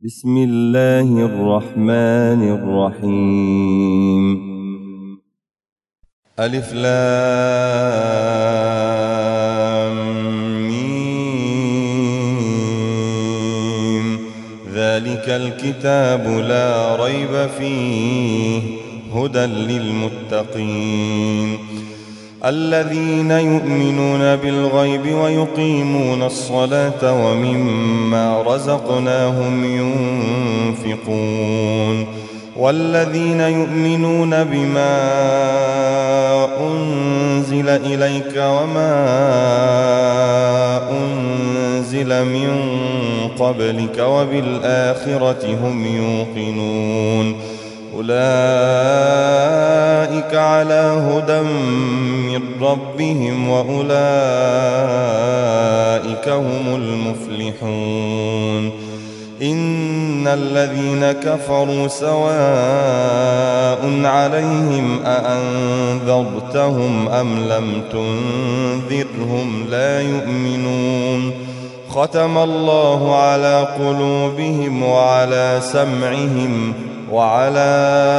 بسم الله الرحمن الرحيم. ألف لام ميم. ذلك الكتاب لا ريب فيه هدى للمتقين الذين يؤمنون بالغيب ويقيمون الصلاة ومما رزقناهم ينفقون والذين يؤمنون بما أنزل إليك وما أنزل من قبلك وبالآخرة هم يوقنون أولئك على هدى من ربهم وأولئك هم المفلحون. إن الذين كفروا سواء عليهم أأنذرتهم أم لم تنذرهم لا يؤمنون. ختم الله على قلوبهم وعلى سمعهم وعلى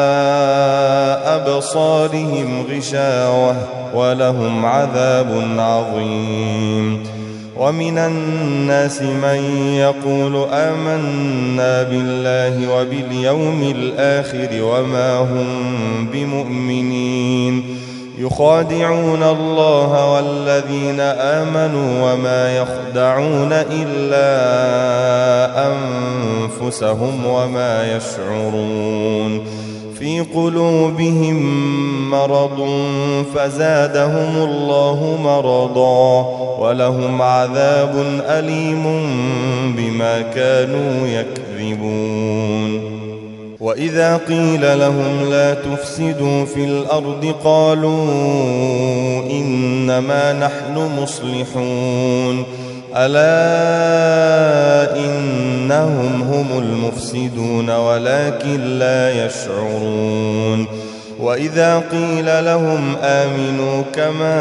أبصارهم غشاوة ولهم عذاب عظيم. ومن الناس من يقول آمنا بالله وباليوم الآخر وما هم بمؤمنين يخادعون الله والذين آمنوا وما يخدعون إلا أنفسهم وما يشعرون. في قلوبهم مرض فزادهم الله مرضا ولهم عذاب أليم بما كانوا يكذبون. وإذا قيل لهم لا تفسدوا في الأرض قالوا إنما نحن مصلحون ألا إنهم هم المفسدون ولكن لا يشعرون. وإذا قيل لهم آمنوا كما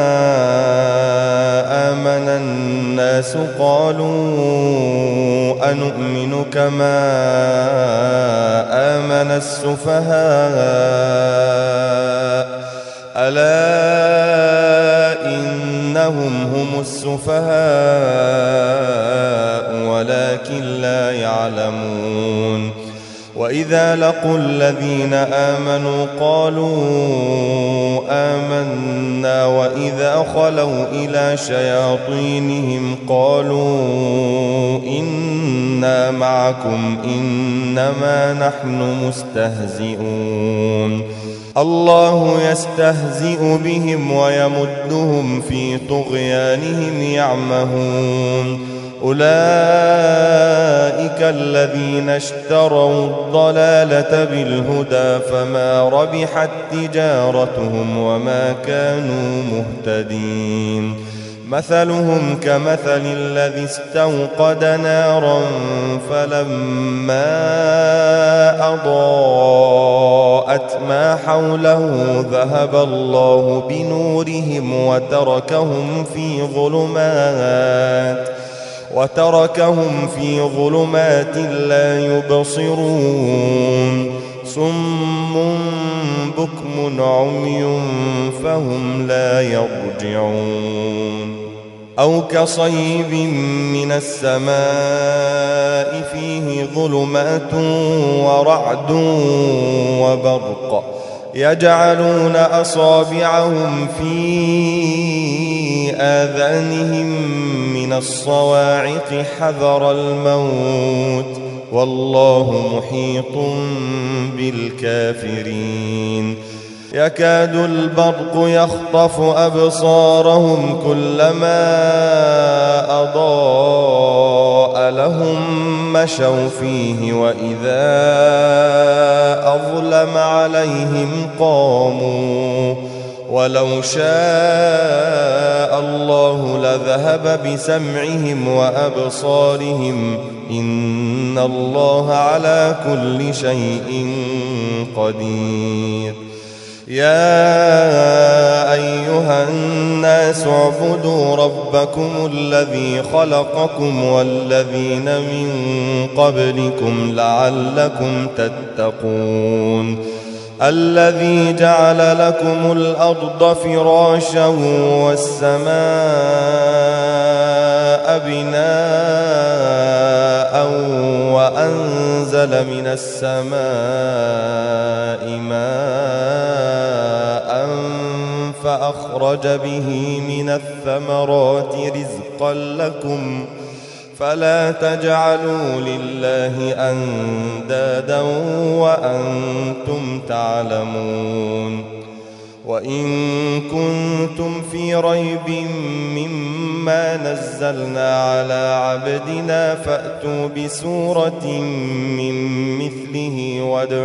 آمن الناس قالوا أنؤمن كما آمن السفهاء ألا إنهم هم السفهاء ولكن لا يعلمون. وإذا لقوا الذين آمنوا قالوا آمنا وإذا خلوا إلى شياطينهم قالوا إنا معكم إنما نحن مستهزئون. الله يستهزئ بهم ويمدهم في طغيانهم يعمهون. أولئك الذين اشتروا الضلالة بالهدى فما ربحت تجارتهم وما كانوا مهتدين. مثلهم كمثل الذي استوقد نارا فلما أضاءت ما حوله ذهب الله بنورهم وتركهم في ظلمات لا يبصرون. صم بكم عمي فهم لا يرجعون. أو كصيب من السماء فيه ظلمات ورعد وبرق يجعلون أصابعهم في آذانهم من الصواعق حذر الموت والله محيط بالكافرين. يكاد البرق يخطف أبصارهم كلما أضاء لهم مشوا فيه وإذا أظلم عليهم قاموا ولو شاء الله لذهب بسمعهم وأبصارهم إن الله على كل شيء قدير. يا أيها الناس اعبدوا ربكم الذي خلقكم والذين من قبلكم لعلكم تتقون الذي جعل لكم الأرض فراشا والسماء بناء وأنزل من السماء ماء فأخرج به من الثمرات رزقا لكم فلا تجعلوا لله أندادا وأنتم تعلمون وإن كنتم في ريب مما نزلنا على عبدنا فأتوا بسورة من مثله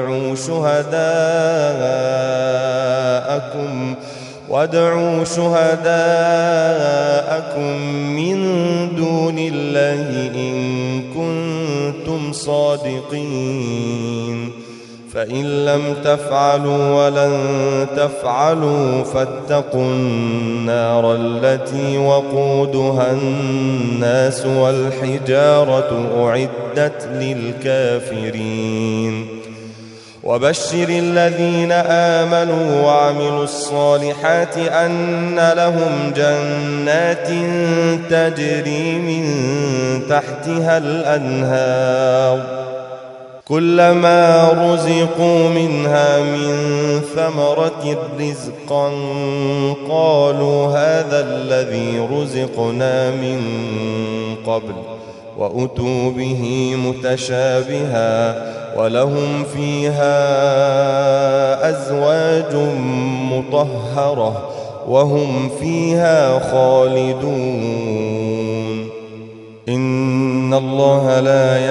وادعوا شهداءكم من دون الله إن كنتم صادقين فإن لم تفعلوا ولن تفعلوا فاتقوا النار التي وقودها الناس والحجارة أعدت للكافرين وبشر الذين آمنوا وعملوا الصالحات أن لهم جنات تجري من تحتها الأنهار كلما رزقوا منها من ثمرة رزقا قالوا هذا الذي رزقنا من قبل وأتوا به متشابها ولهم فيها أزواج مطهرة وهم فيها خالدون إن الله لا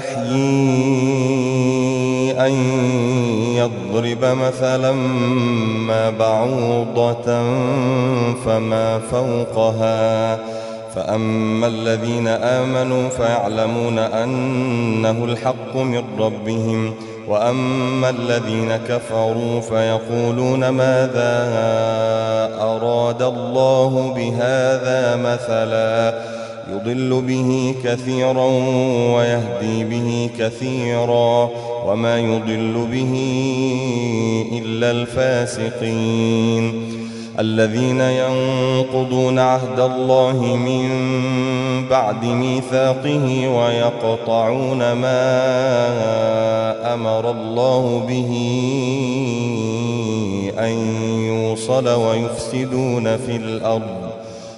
يستحيي أن يضرب مثلا ما بعوضة فما فوقها فأما الذين آمنوا فيعلمون أنه الحق من ربهم وأما الذين كفروا فيقولون ماذا أراد الله بهذا مثلا يضل به كثيرا ويهدي به كثيرا وما يضل به إلا الفاسقين الذين ينقضون عهد الله من بعد ميثاقه ويقطعون ما أمر الله به أن يوصل ويفسدون في الأرض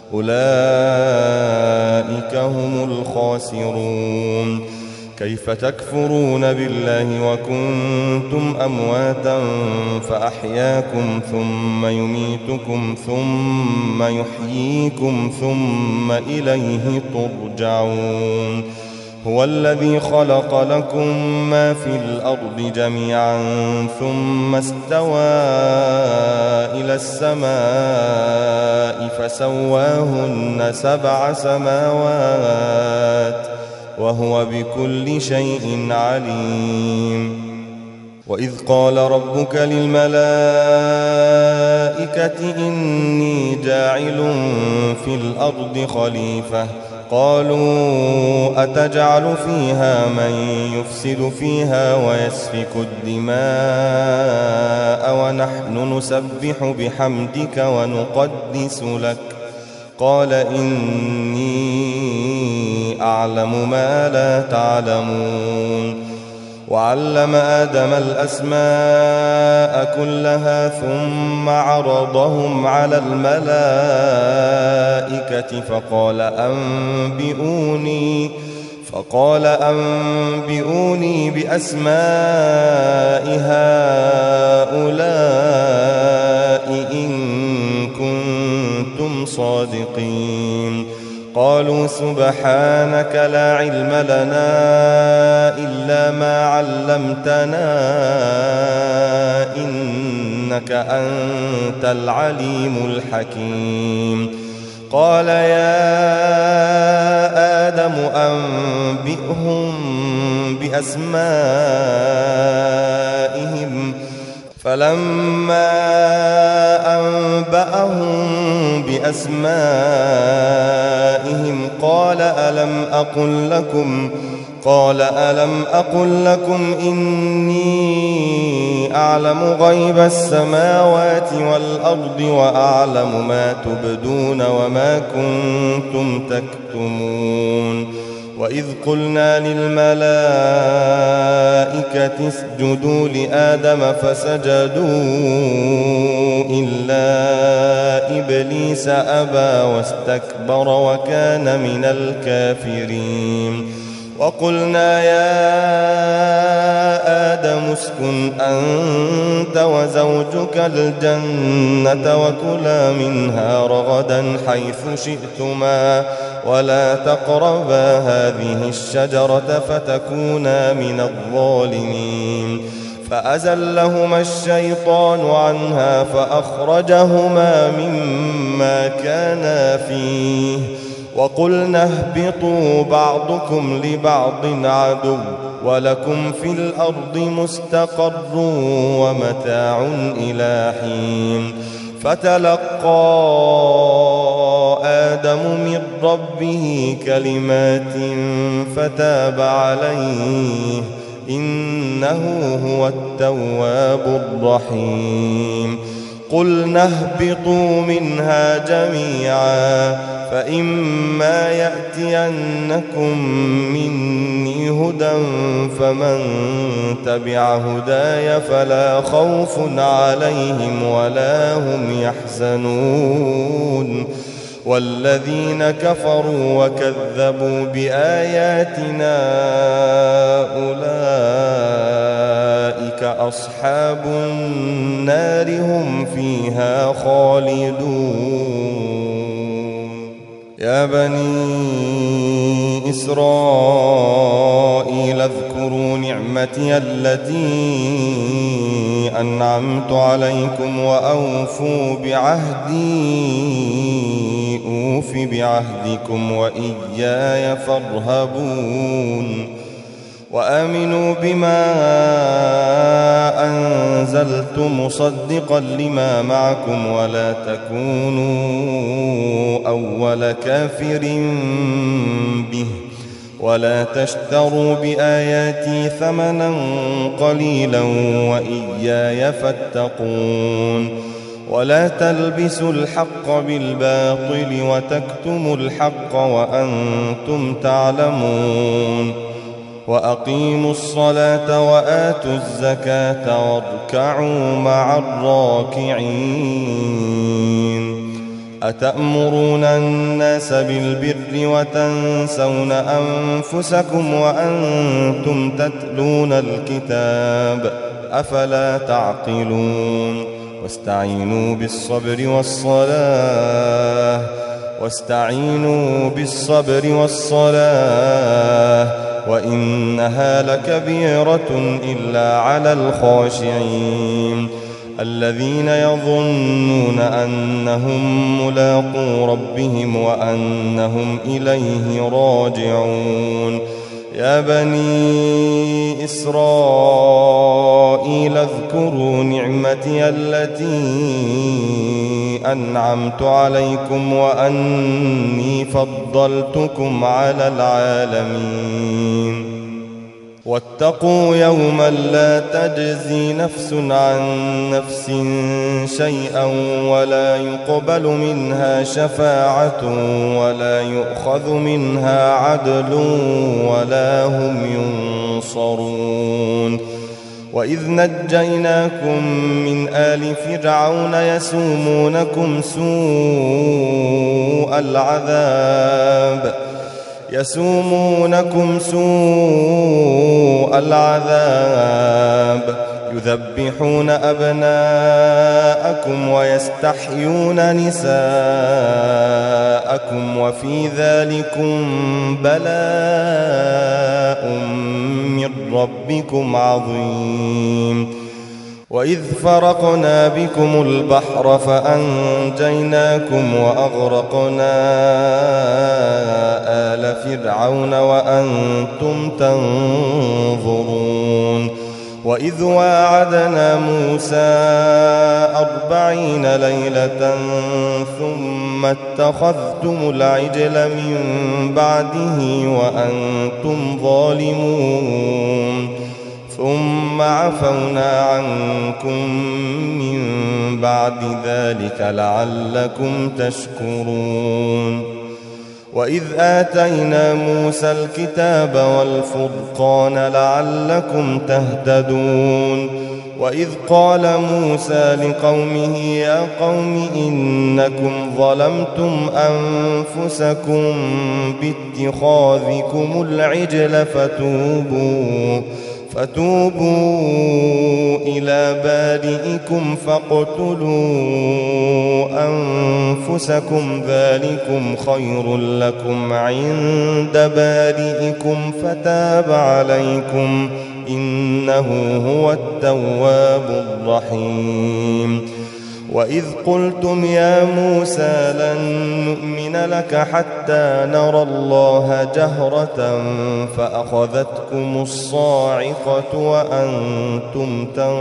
أولئك هم الخاسرون كيف تكفرون بالله وكنتم أمواتا فأحياكم ثم يميتكم ثم يحييكم ثم إليه ترجعون هو الذي خلق لكم ما في الأرض جميعا ثم استوى إلى السماء فسواهن 7 سماوات وهو بكل شيء عليم وإذ قال ربك للملائكة إني جاعل في الأرض خليفة قالوا أتجعل فيها من يفسد فيها ويسفك الدماء ونحن نسبح بحمدك ونقدس لك قال إني أعلم ما لا تعلمون وعلم آدم الأسماء كلها ثم عرضهم على الملائكة فقال أنبئوني بأسماء هؤلاء إن كنتم صادقين قالوا سبحانك لا علم لنا إلا ما علمتنا إنك أنت العليم الحكيم قال يا آدم أنبئهم بأسمائهم فلما أنبأهم بأسمائهم قال ألم أقل لكم إني أعلم غيب السماوات والأرض وأعلم ما تبدون وما كنتم تكتمون. وإذ قلنا للملائكة اسجدوا لآدم فسجدوا إلا إبليس أبى واستكبر وكان من الكافرين. وقلنا يا آدم اسكن أنت وزوجك الجنة وكلا منها رغدا حيث شئتما ولا تقربا هذه الشجرة فتكونا من الظالمين. فأزلهما الشيطان عنها فأخرجهما مما كانا فيه وقلنا اهبطوا بعضكم لبعض عدو ولكم في الأرض مستقر ومتاع إلى حين. فتلقى آدم من ربه كلمات فتاب عليه إنه هو التواب الرحيم. قلنا اهبطوا منها جميعا فإما يأتينكم مني هدى فمن تبع هداي فلا خوف عليهم ولا هم يحزنون. والذين كفروا وكذبوا بآياتنا أولئك أصحاب النار هم فيها خالدون. يا بني إسرائيل اذكروا نعمتي التي أنعمت عليكم وأوفوا بعهدي أوف بعهدكم وإياي فارهبون. وآمنوا بما أنزلت مصدقا لما معكم ولا تكونوا أول كافر به ولا تشتروا بآياتي ثمنا قليلا وإياي فاتقون. ولا تلبسوا الحق بالباطل وتكتموا الحق وأنتم تعلمون. وأقيموا الصلاة وآتوا الزكاة واركعوا مع الراكعين. أتأمرون الناس بالبر وتنسون أنفسكم وأنتم تتلون الكتاب أفلا تعقلون. واستعينوا بالصبر والصلاة وإنها لكبيرة إلا على الخاشعين الذين يظنون أنهم ملاقو ربهم وأنهم إليه راجعون. يا بني إسرائيل اذكروا نعمتي التي أنعمت عليكم وأني فضلتكم على العالمين. واتقوا يوما لا تجزي نفس عن نفس شيئا ولا يقبل منها شفاعة ولا يؤخذ منها عدل ولا هم ينصرون. وإذ نجيناكم من آل فرعون يسومونكم سوء العذاب يذبحون أبناءكم ويستحيون نساءكم وفي ذلكم بلاء من ربكم عظيم. وإذ فرقنا بكم البحر فأنجيناكم وأغرقنا آل فرعون وأنتم تنظرون. وإذ واعدنا موسى 40 ليلة ثم اتخذتم العجل من بعده وأنتم ظالمون ثم عفونا عنكم من بعد ذلك لعلكم تشكرون وإذ آتينا موسى الكتاب والفرقان لعلكم تهتدون وإذ قال موسى لقومه يا قوم إنكم ظلمتم أنفسكم باتخاذكم العجل فتوبوا إلى بارئكم فاقتلوا أنفسكم ذلكم خير لكم عند بارئكم فتاب عليكم إنه هو التواب الرحيم وإذ قلتم يا موسى لن نؤمن لك حتى نرى الله جهرة فأخذتكم الصاعقة وأنتم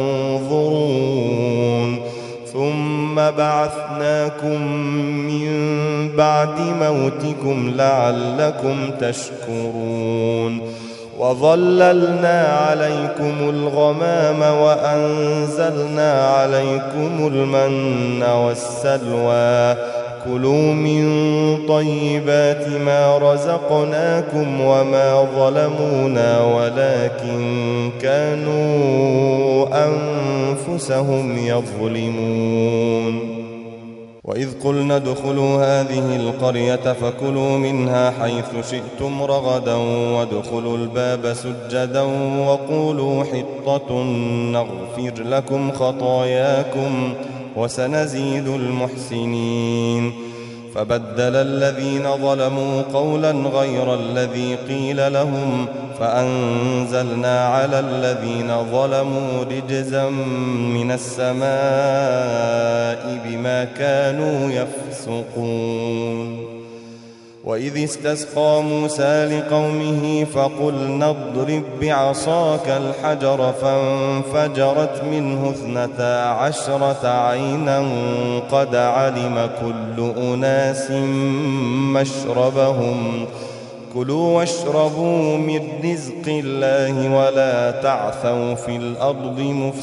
تنظرون ثم بعثناكم من بعد موتكم لعلكم تشكرون وظللنا عليكم الغمام وأنزلنا عليكم المن والسلوى كلوا من طيبات ما رزقناكم وما ظلمونا ولكن كانوا أنفسهم يظلمون وإذ قلنا ادخلوا هذه القرية فكلوا منها حيث شئتم رغدا وادخلوا الباب سجدا وقولوا حطة نغفر لكم خطاياكم وسنزيد المحسنين فبدل الذين ظلموا قولا غير الذي قيل لهم فأنزلنا على الذين ظلموا رجزا من السماء بما كانوا يفسقون وإذ استسقى موسى لقومه فقلنا اضرب بعصاك الحجر فانفجرت منه 12 عينا قد علم كل أناس مشربهم كلوا واشربوا من رزق الله ولا تعثوا في الأرض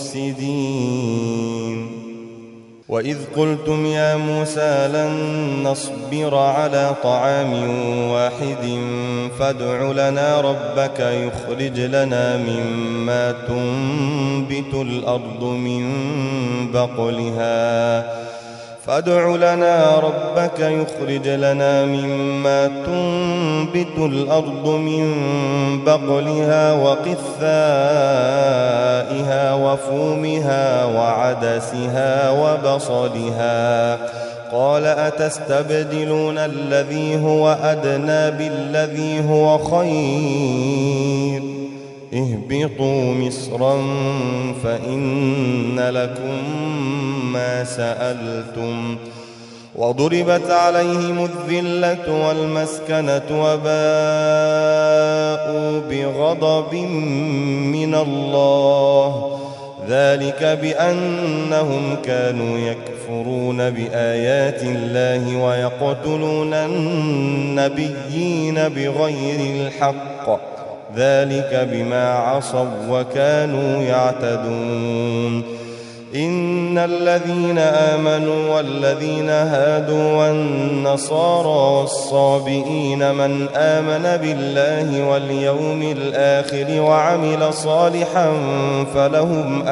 مفسدين وإذ قلتم يا موسى لن نصبر على طعام واحد فادع لنا ربك يخرج لنا مما تنبت الأرض من بقلها تنبت الأرض من بقلها وقثائها وفومها وعدسها وبصلها قال أتستبدلون الذي هو أدنى بالذي هو خير اهبطوا مصرا فإن لكم ما سألتم وضربت عليهم الذلة والمسكنة وباءوا بغضب من الله ذلك بأنهم كانوا يكفرون بآيات الله ويقتلون النبيين بغير الحق ذلك بما عصوا وكانوا يعتدون إن الذين آمنوا والذين هادوا والنصارى والصابئين من آمن بالله واليوم الآخر وعمل صالحا فلهم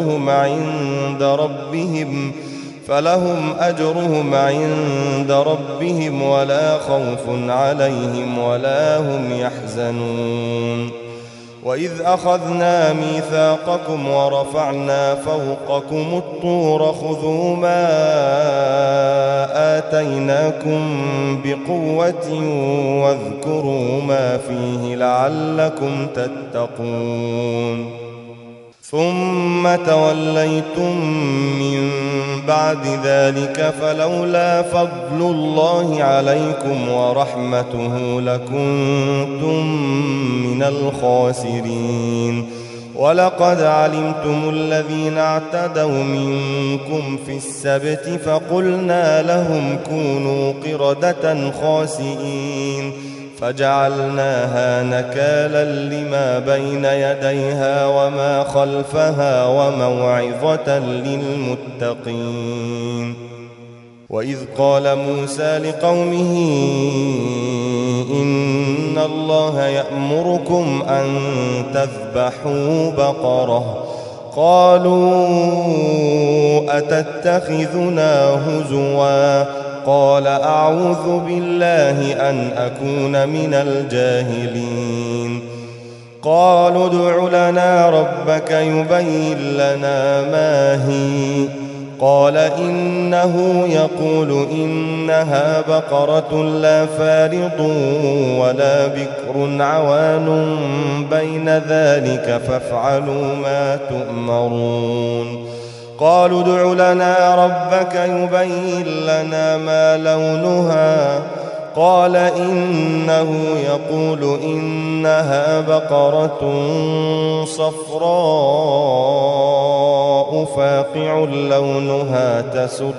أجرهم عند ربهم ولا خوف عليهم ولا هم يحزنون وإذ أخذنا ميثاقكم ورفعنا فوقكم الطور خذوا ما آتيناكم بقوة واذكروا ما فيه لعلكم تتقون ثم توليتم من بعد ذلك فلولا فضل الله عليكم ورحمته لكنتم من الخاسرين ولقد علمتم الذين اعتدوا منكم في السبت فقلنا لهم كونوا قردة خاسئين فجعلناها نكالا لما بين يديها وما خلفها وموعظة للمتقين. وإذ قال موسى لقومه إن الله يأمركم أن تذبحوا بقرة قالوا أتتخذنا هزوا قال أعوذ بالله أن أكون من الجاهلين. قالوا ادع لنا ربك يبين لنا ما هي قال إنه يقول إنها بقرة لا فارض ولا بكر عوان بين ذلك فافعلوا ما تؤمرون. قالوا ادع لنا ربك يبين لنا ما لونها قال إنه يقول إنها بقرة صفراء فاقع لونها تسر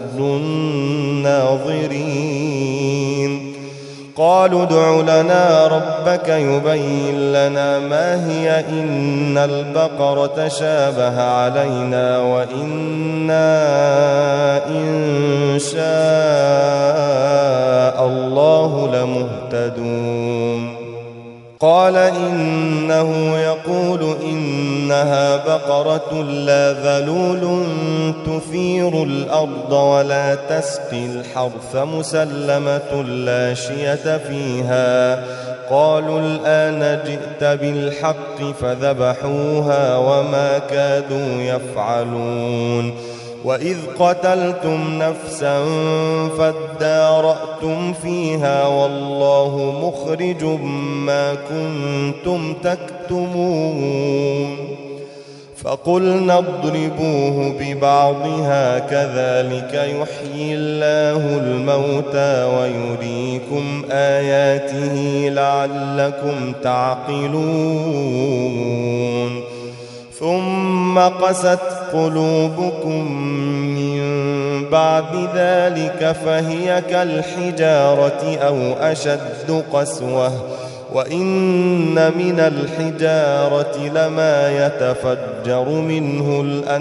الناظرين. قالوا ادع لنا ربك يبين لنا ما هي إن البقرة شابه علينا وإنا إن شاء الله لمهتدون. قال إنه يقول إنها بقرة لا ذلول تثير الأرض ولا تسقي الحرث مسلمة لا شية فيها. قالوا الآن جئت بالحق فذبحوها وما كادوا يفعلون. وإذ قتلتم نفسا فادارأتم فيها والله مخرج ما كنتم تكتمون. فقلنا اضربوه ببعضها كذلك يحيي الله الموتى ويريكم آياته لعلكم تعقلون. ثم قست قلوبكم من بعد ذلك فهي كالحجارة أو أشد قسوة وإن من الحجارة لما يتفجر منه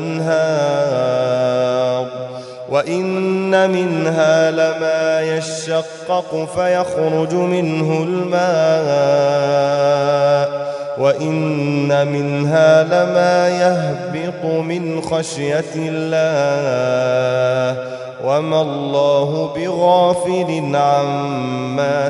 الأنهار وإن منها لما يشقق فيخرج منه الماء وإن منها لما يهبط من خشية الله وما الله بغافل عما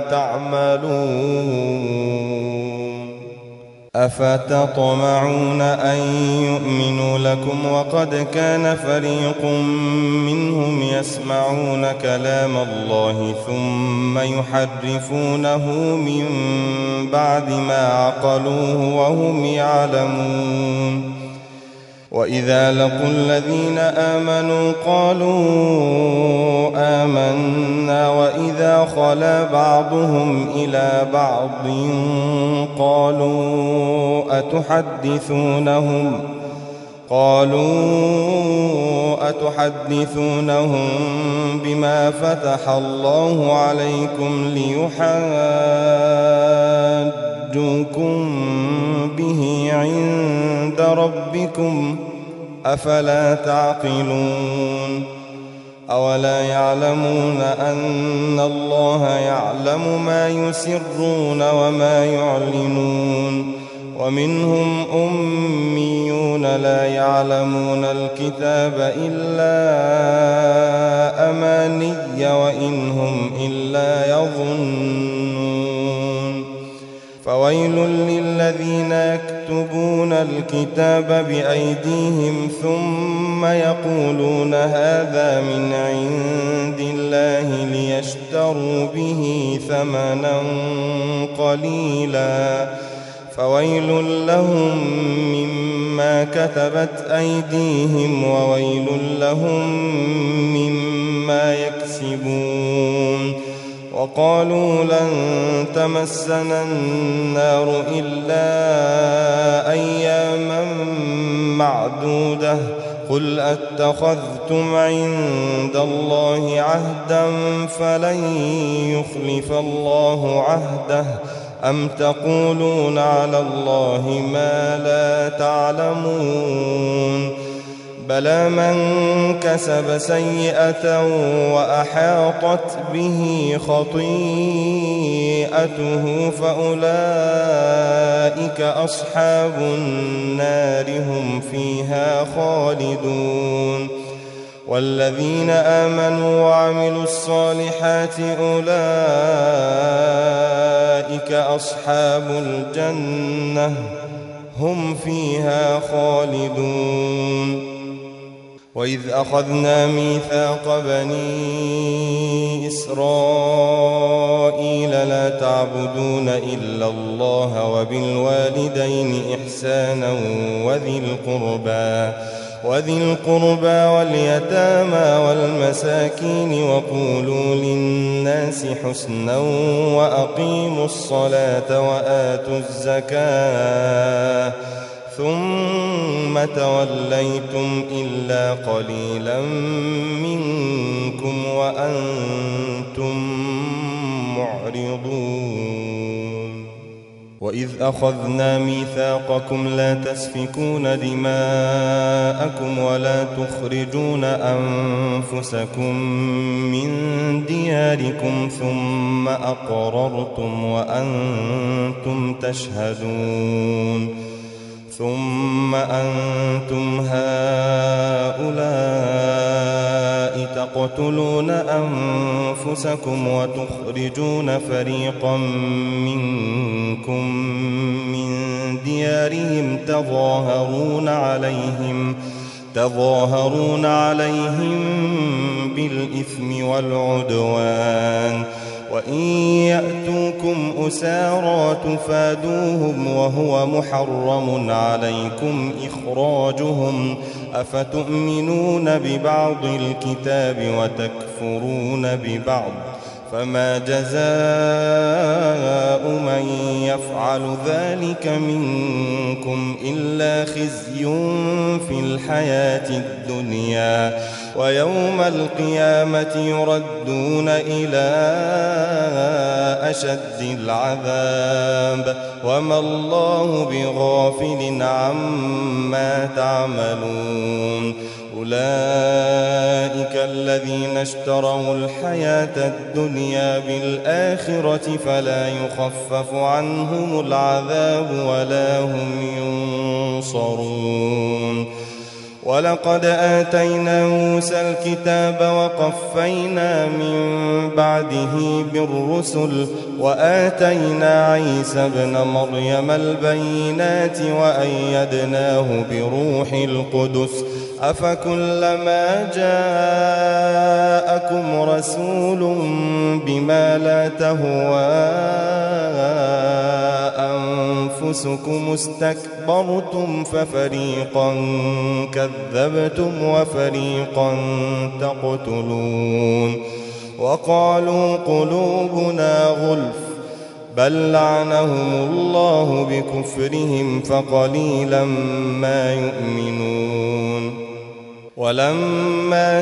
تعملون. أفتطمعون أن يؤمنوا لكم وقد كان فريق منهم يسمعون كلام الله ثم يحرفونه من بعد ما عقلوه وهم يعلمون. وإذا لقوا الذين آمنوا قالوا آمنا وإذا خلا بعضهم إلى بعض أتحدثونهم بما فتح الله عليكم ليحاجوكم به عند ربكم أفلا تعقلون. أولا يعلمون أن الله يعلم ما يسرون وما يعلنون. ومنهم أميون لا يعلمون الكتاب إلا أماني وإن هم إلا يظنون. فويل للذين يكتبون الكتاب بأيديهم ثم يقولون هذا من عند الله ليشتروا به ثمنا قليلا فويل لهم مما كتبت أيديهم وويل لهم مما يكسبون. وقالوا لن تمسنا النار إلا أياما معدودة قل أتخذتم عند الله عهدا فلن يخلف الله عهده أم تقولون على الله ما لا تعلمون بلى من كسب سيئة وأحاطت به خطيئته فأولئك أصحاب النار هم فيها خالدون والذين آمنوا وعملوا الصالحات أولئك أصحاب الجنة هم فيها خالدون وإذ أخذنا ميثاق بني إسرائيل لا تعبدون إلا الله وبالوالدين إحسانا وذي القربى واليتامى والمساكين وقولوا للناس حسنا وأقيموا الصلاة وآتوا الزكاة ثم توليتم إلا قليلا منكم وأنتم معرضون وإذ أخذنا ميثاقكم لا تسفكون دماءكم ولا تخرجون أنفسكم من دياركم ثم أقررتم وأنتم تشهدون ثم أنتم هؤلاء تقتلون أنفسكم وتخرجون فريقا منكم من ديارهم تظاهرون عليهم بالإثم والعدوان وإن يأتوكم أسارى تفادوهم وهو محرم عليكم إخراجهم أفتؤمنون ببعض الكتاب وتكفرون ببعض فما جزاء من يفعل ذلك منكم إلا خزي في الحياة الدنيا ويوم القيامة يردون إلى أشد العذاب وما الله بغافل عما تعملون أولئك الذين اشتروا الحياة الدنيا بالآخرة فلا يخفف عنهم العذاب ولا هم ينصرون ولقد آتينا موسى الكتاب وقفينا من بعده بالرسل وآتينا عيسى ابن مريم البينات وأيدناه بروح القدس أفكلما جاءكم رسول بما لا تهوى أنفسكم استكبرتم ففريقا كذبتم وفريقا تقتلون وقالوا قلوبنا غلف بل لعنهم الله بكفرهم فقليلا ما يؤمنون ولما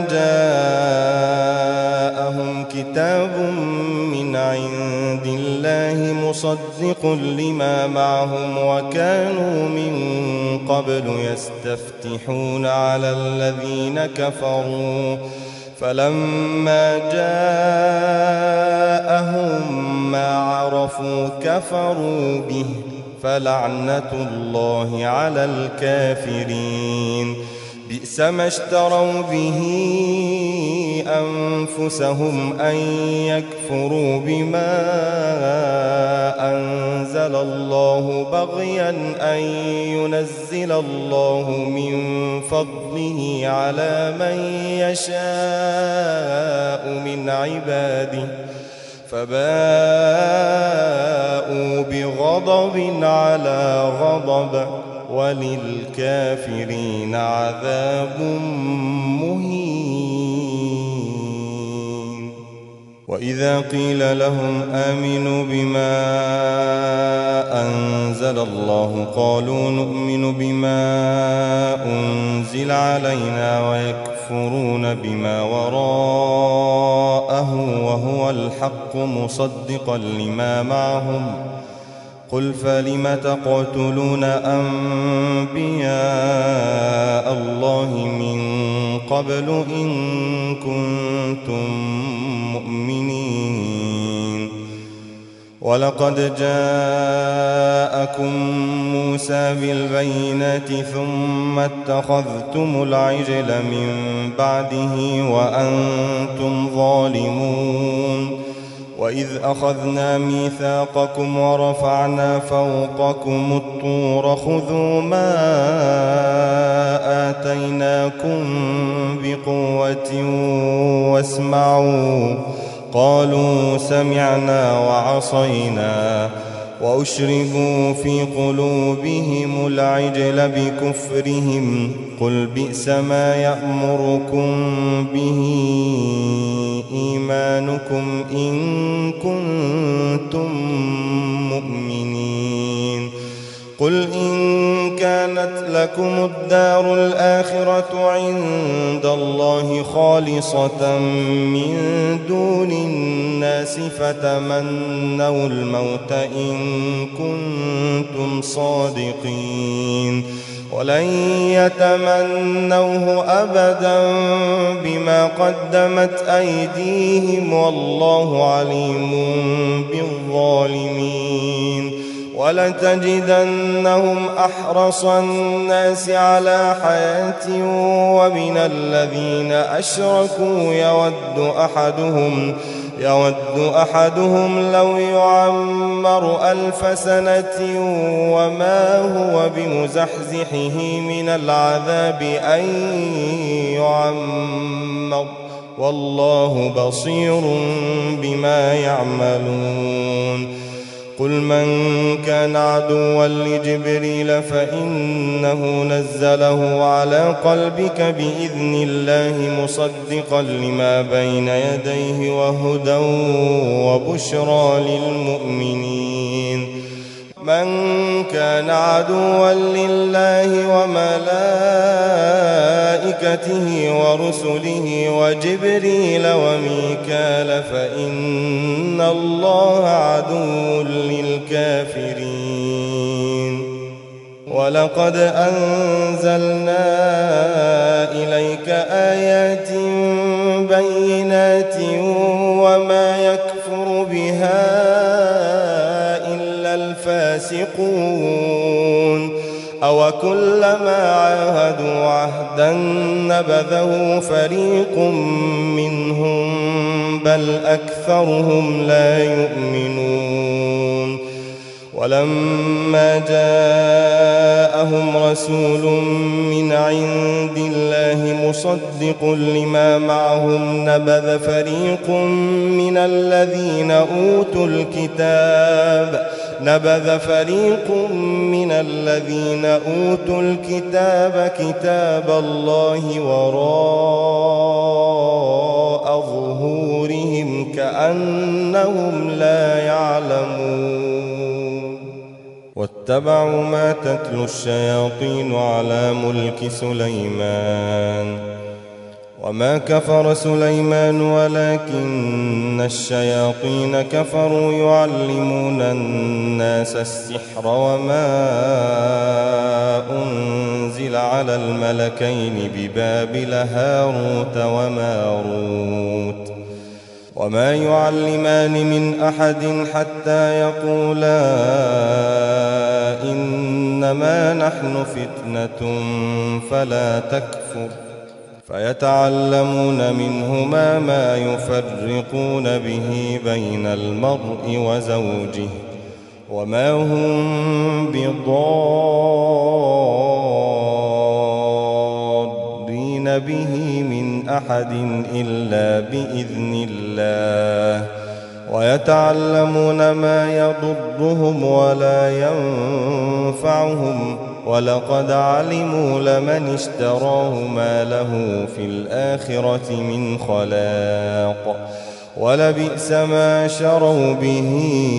جاءهم كتاب من عند الله مصدق لما معهم وكانوا من قبل يستفتحون على الذين كفروا فلما جاءهم ما عرفوا كفروا به فلعنة الله على الكافرين بئس ما اشتروا به أنفسهم أن يكفروا بما أنزل الله بغيا أن ينزل الله من فضله على من يشاء من عباده فباءوا بغضب على غضب وللكافرين عذاب مهين وإذا قيل لهم آمنوا بما أنزل الله قالوا نؤمن بما أنزل علينا ويكفرون بما وراءه وهو الحق مصدقا لما معهم قل فلم تقتلون أنبياء الله من قبل إن كنتم مؤمنين ولقد جاءكم موسى بالبينات ثم اتخذتم العجل من بعده وأنتم ظالمون وإذ أخذنا ميثاقكم ورفعنا فوقكم الطور خذوا ما آتيناكم بقوة واسمعوا قالوا سمعنا وعصينا وأشربوا في قلوبهم العجل بكفرهم قل بئس ما يأمركم به إيمانكم إن كنتم مؤمنين قل إن كانت لكم الدار الآخرة عند الله خالصة من دون الناس فتمنوا الموت إن كنتم صادقين ولن يتمنوه أبدا بما قدمت أيديهم والله عليم بالظالمين ولتجدنهم أحرص الناس على حياة ومن الذين أشركوا يود أحدهم لو يعمر 1000 سنة وما هو بمزحزحه من العذاب أن يعمر والله بصير بما يعملون قل من كان عدوا لجبريل فإنه نزله على قلبك بإذن الله مصدقا لما بين يديه وهدى وبشرى للمؤمنين من كان عدوا لله وملائكته ورسله وجبريل وميكال فإن الله عدو للكافرين ولقد أنزلنا إليك آيات بينات وما يكفر بها الفاسقون أو كلما عاهدوا عهدا نبذه فريق منهم بل أكثرهم لا يؤمنون ولما جاءهم رسول من عند الله مصدق لما معهم نبذ فريق من الذين أوتوا الكتاب كتاب الله وراء ظهورهم كأنهم لا يعلمون واتبعوا ما تتلو الشياطين على ملك سليمان وما كفر سليمان ولكن الشياطين كفروا يعلمون الناس السحر وما أنزل على الملكين ببابل هاروت وماروت وما يعلمان من أحد حتى يقولا إنما نحن فتنة فلا تكفر فيتعلمون منهما ما يفرقون به بين المرء وزوجه وما هم بضارين به من أحد إلا بإذن الله ويتعلمون ما يضرهم ولا ينفعهم ولقد علموا لمن اشتراه ما له في الآخرة من خلاق ولبئس ما شروا به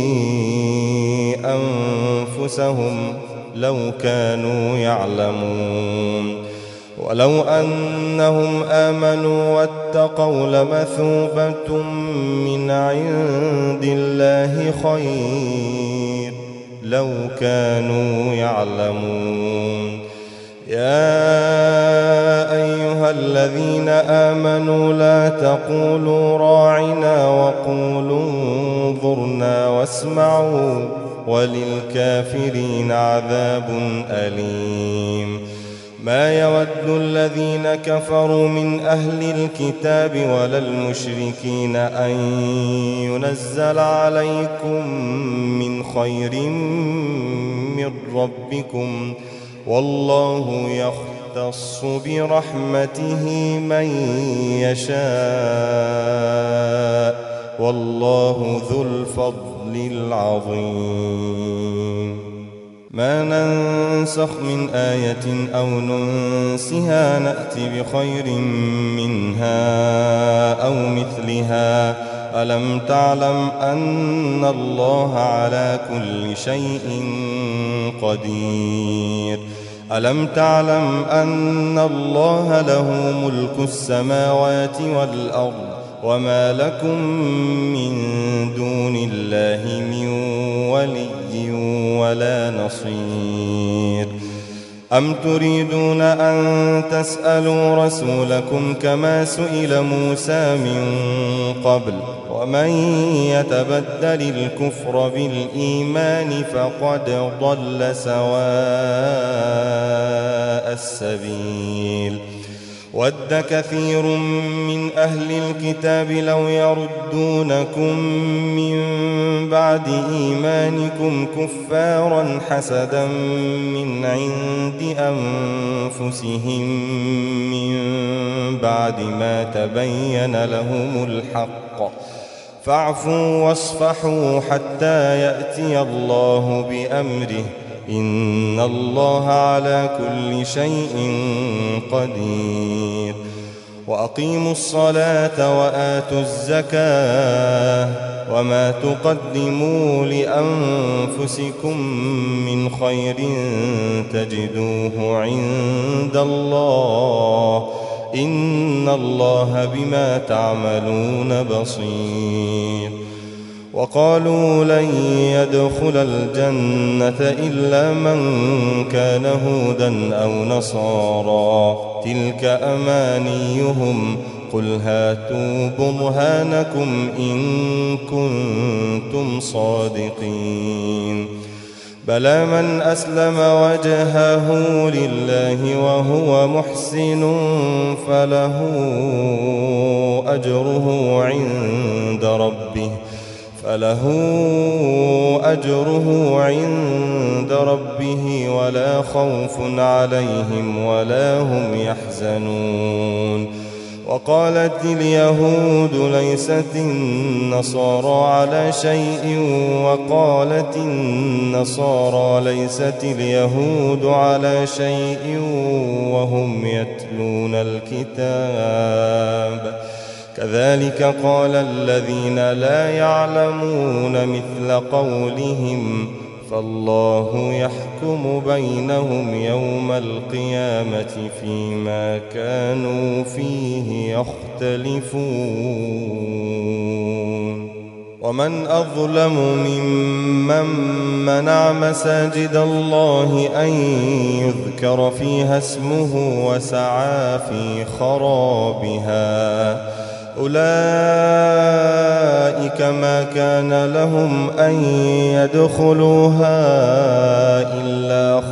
أنفسهم لو كانوا يعلمون ولو أنهم آمنوا واتقوا لمثوبة من عند الله خير لو كانوا يعلمون يا أيها الذين آمنوا لا تقولوا راعنا وقولوا انظرنا واسمعوا وللكافرين عذاب أليم ما يود الذين كفروا من أهل الكتاب ولا المشركين أن ينزل عليكم من خير من ربكم والله يختص برحمته من يشاء والله ذو الفضل العظيم ما ننسخ من آية أو ننسها نأتي بخير منها أو مثلها ألم تعلم أن الله على كل شيء قدير ألم تعلم أن الله له ملك السماوات والأرض وما لكم من دون الله من ولي ولا نصير أم تريدون أن تسألوا رسولكم كما سئل موسى من قبل ومن يتبدل الكفر بالإيمان فقد ضل سواء السبيل ود كثير من أهل الكتاب لو يردونكم من بعد إيمانكم كفارا حسدا من عند أنفسهم من بعد ما تبين لهم الحق فاعفوا واصفحوا حتى يأتي الله بأمره إن الله على كل شيء قدير وأقيموا الصلاة وآتوا الزكاة وما تقدموا لأنفسكم من خير تجدوه عند الله إن الله بما تعملون بصير وقالوا لن يدخل الجنة إلا من كان هودا أو نصارى تلك أمانيهم قل هاتوا برهانكم إن كنتم صادقين بلى من أسلم وجهه لله وهو محسن فله أجره عند ربه ولا خوف عليهم ولا هم يحزنون وقالت اليهود ليست النصارى على شيء وقالت النصارى ليست اليهود على شيء وهم يتلون الكتاب كذلك قال الذين لا يعلمون مثل قولهم فالله يحكم بينهم يوم القيامة فيما كانوا فيه يختلفون ومن أظلم ممن منع مساجد الله أن يذكر فيها اسمه وسعى في خرابها أولئك ما كان لهم أن يدخلوها إلا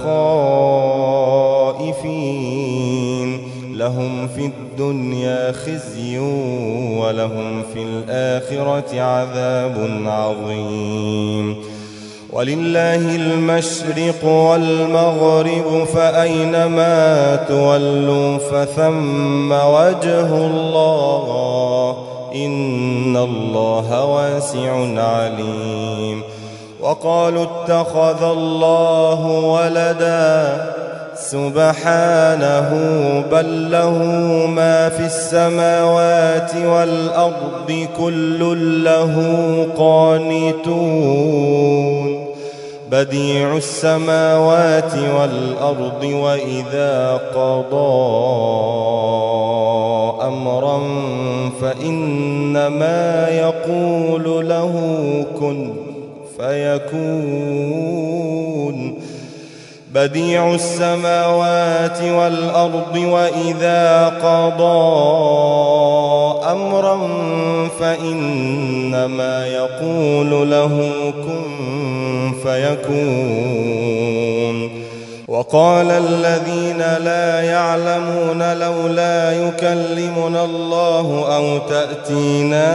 خائفين لهم في الدنيا خزي ولهم في الآخرة عذاب عظيم ولله المشرق والمغرب فأينما تولوا فثم وجه الله إن الله واسع عليم وقالوا اتخذ الله ولدا سبحانه بل له ما في السماوات والأرض كل له قانتون بديع السماوات والأرض وإذا قضى أمرا فإنما يقول له كن فيكون بديع السماوات والأرض وإذا قضى أمرا فإنما يقول له كن فيكون وقال الذين لا يعلمون لولا يكلمنا الله أو تأتينا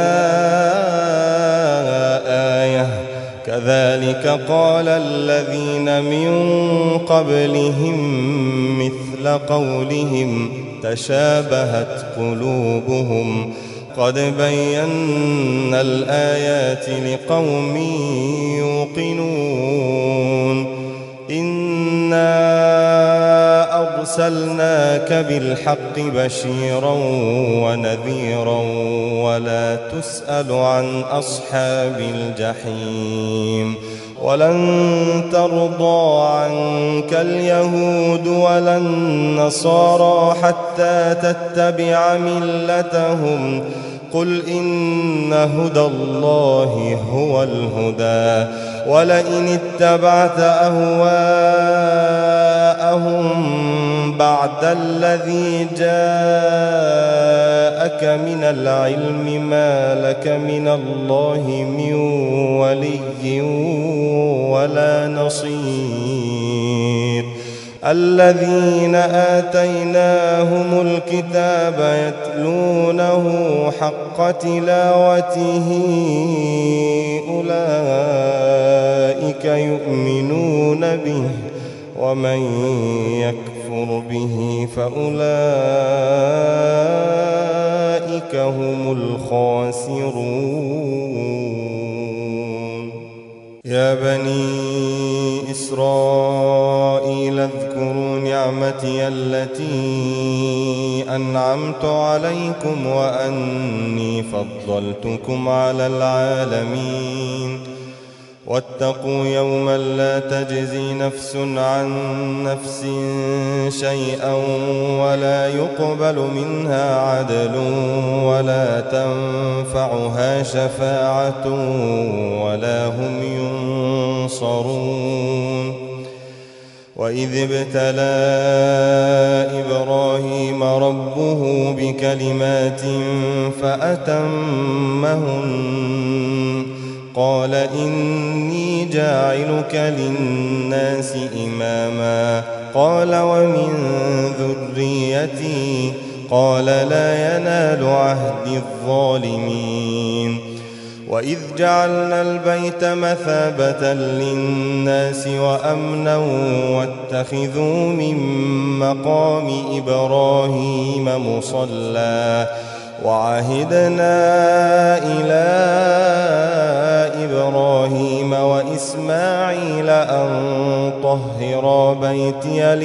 آية كذلك قال الذين من قبلهم مثل قولهم تشابهت قلوبهم قد بينا الآيات لقوم يوقنون إنا أرسلناك بالحق بشيرا ونذيرا ولا تسأل عن أصحاب الجحيم ولن ترضى عنك اليهود ولا النصارى حتى تتبع ملتهم قل إن هدى الله هو الهدى ولئن اتبعت أهواءهم بعد الذي جاءك من العلم ما لك من الله من ولي ولا نصير الذين آتيناهم الكتاب يتلونه حق تلاوته أولئك يؤمنون به ومن يكفر به فأولئك هم الخاسرون يا بني إسرائيل اذكروا نعمتي التي أنعمت عليكم وأني فضلتكم على العالمين واتقوا يوما لا تجزي نفس عن نفس شيئا ولا يقبل منها عدل ولا تنفعها شفاعة ولا هم ينصرون وإذ ابتلى إبراهيم ربه بكلمات فأتمهن قال إني جاعلك للناس إماما قال ومن ذريتي قال لا ينال عهد الظالمين وإذ جعلنا البيت مثابة للناس وأمنا واتخذوا من مقام إبراهيم مصلى وعهدنا إلى إبراهيم وإسماعيل أن طهرا بيتي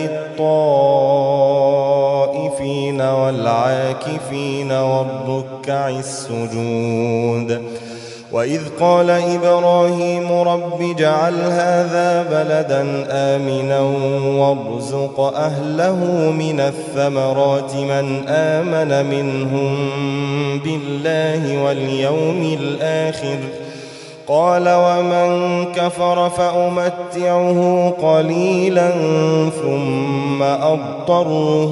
للطائفين والعاكفين والركع السجود وإذ قال إبراهيم رب اجعل هذا بلدا آمنا وارزق أهله من الثمرات من آمن منهم بالله واليوم الآخر قال ومن كفر فأمتعه قليلا ثم أضطره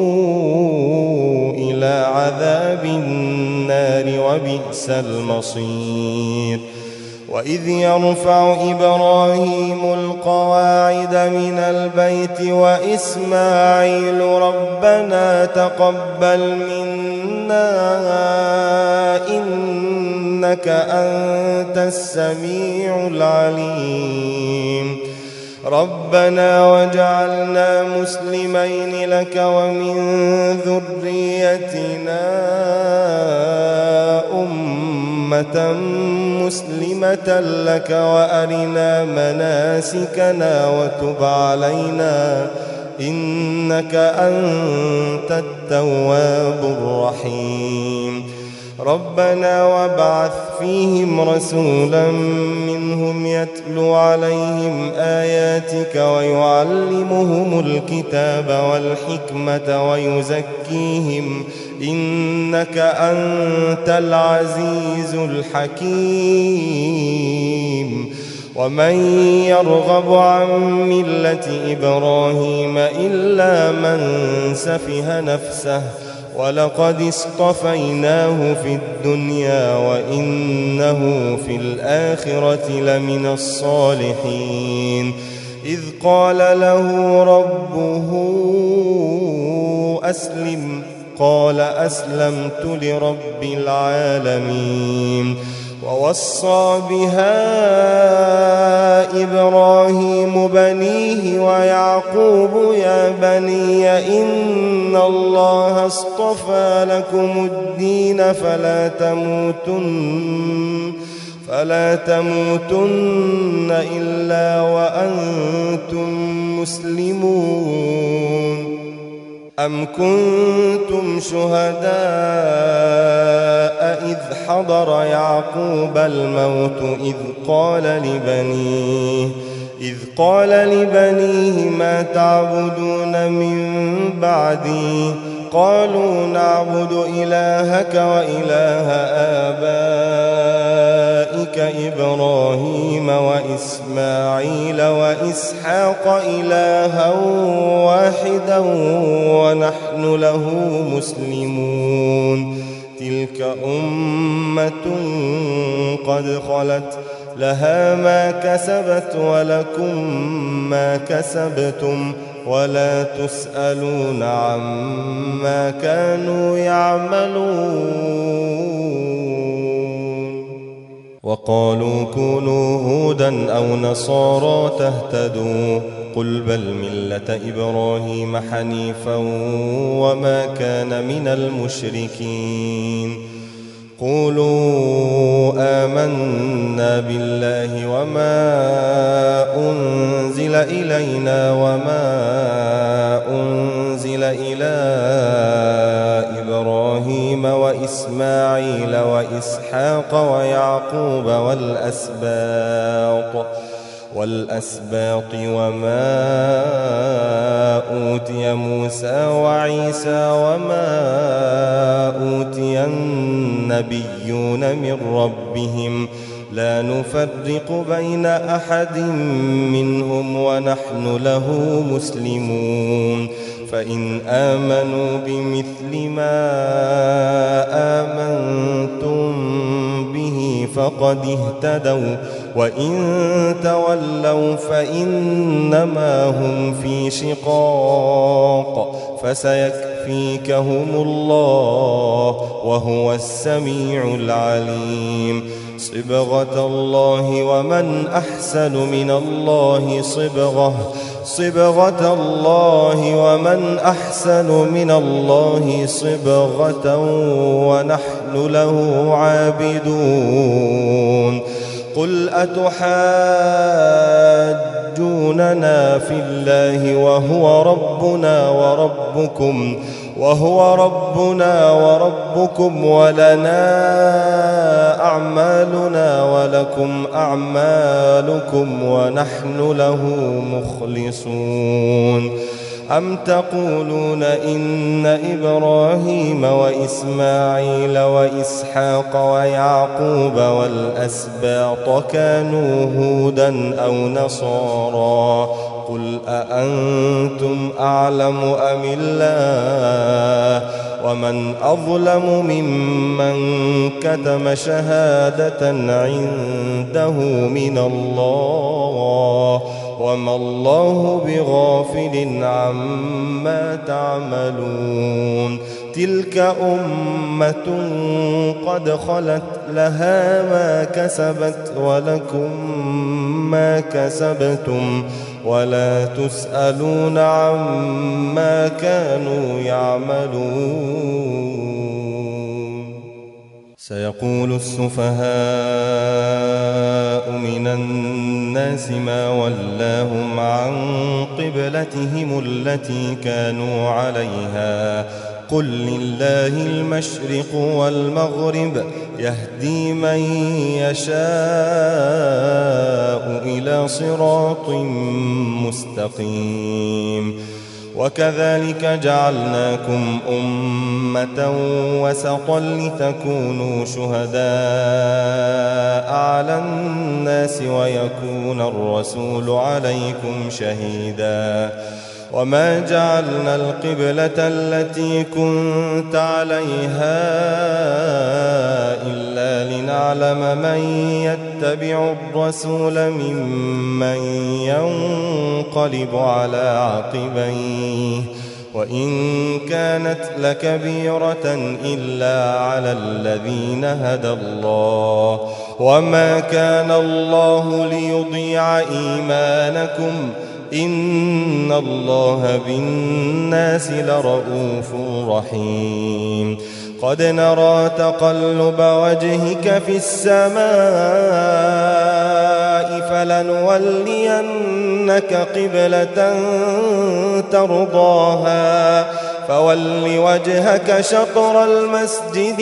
إلى عذاب النار وبئس المصير وإذ يرفع إبراهيم القواعد من البيت وإسماعيل ربنا تقبل منا إنك أنت السميع العليم ربنا وجعلنا مسلمين لك ومن ذريتنا أمة مسلمة لك وأرنا مناسكنا وتب علينا إنك أنت التواب الرحيم ربنا وابعث فيهم رسولا منهم يتلو عليهم آياتك ويعلمهم الكتاب والحكمة ويزكيهم إنك أنت العزيز الحكيم ومن يرغب عن ملة إبراهيم إلا من سفه نفسه ولقد اصطفيناه في الدنيا وإنه في الآخرة لمن الصالحين إذ قال له ربه أسلم قال أسلمت لرب العالمين ووصى بها إبراهيم بنيه ويعقوب يا بني إن الله اصطفى لكم الدين فلا تموتن إلا وأنتم مسلمون أم كنتم شهداء إذ حضر يعقوب الموت إذ قال لبنيه ما تعبدون من بعدي قالوا نعبد إلهك وإله آبائك إبراهيم وإسماعيل وإسحاق إلها واحدا ونحن له مسلمون تلك أمة قد خلت لها ما كسبت ولكم ما كسبتم ولا تسألون عما كانوا يعملون وقالوا كونوا هودا أو نصارى تهتدوا قل بل ملة إبراهيم حنيفا وما كان من المشركين قولوا آمنا بالله وما أنزل إلينا وما أنزل إلى إبراهيم وإسماعيل وإسحاق ويعقوب والأسباط وما أوتي موسى وعيسى وما أوتي النبيون من ربهم لا نفرق بين أحد منهم ونحن له مسلمون فإن آمنوا بمثل ما آمنتم به فقد اهتدوا وإن تولوا فإنما هم في شقاق فسيكفيكهم الله وهو السميع العليم صبغة الله ومن أحسن من الله صبغة الله ومن أحسن من الله صبغة ونحن له عابدون قل أتحاجوننا في الله وهو ربنا وربكم ولنا أعمالنا ولكم أعمالكم ونحن له مخلصون أم تقولون إن إبراهيم وإسماعيل وإسحاق ويعقوب والأسباط كانوا هودا أو نصارى قل أأنتم أعلم أم الله ومن أظلم ممن كتم شهادة عنده من الله وما الله بغافل عما تعملون تلك أمة قد خلت لها ما كسبت ولكم ما كسبتم ولا تسألون عما كانوا يعملون سيقول السفهاء من الناس الناس ما ولاهم عن قبلتهم التي كانوا عليها قل لله المشرق والمغرب يهدي من يشاء إلى صراط مستقيم وكذلك جعلناكم أمة وسطا لتكونوا شهداء على الناس ويكون الرسول عليكم شهيدا وما جعلنا القبلة التي كنت عليها إلا لنعلم من يتبع الرسول ممن ينقلب على عقبيه وإن كانت لكبيرة إلا على الذين هدى الله وما كان الله ليضيع إيمانكم إن الله بالناس لرؤوف رحيم قد نرى تقلب وجهك في السماء فلنولينك قبلة ترضاها فول وجهك شطر المسجد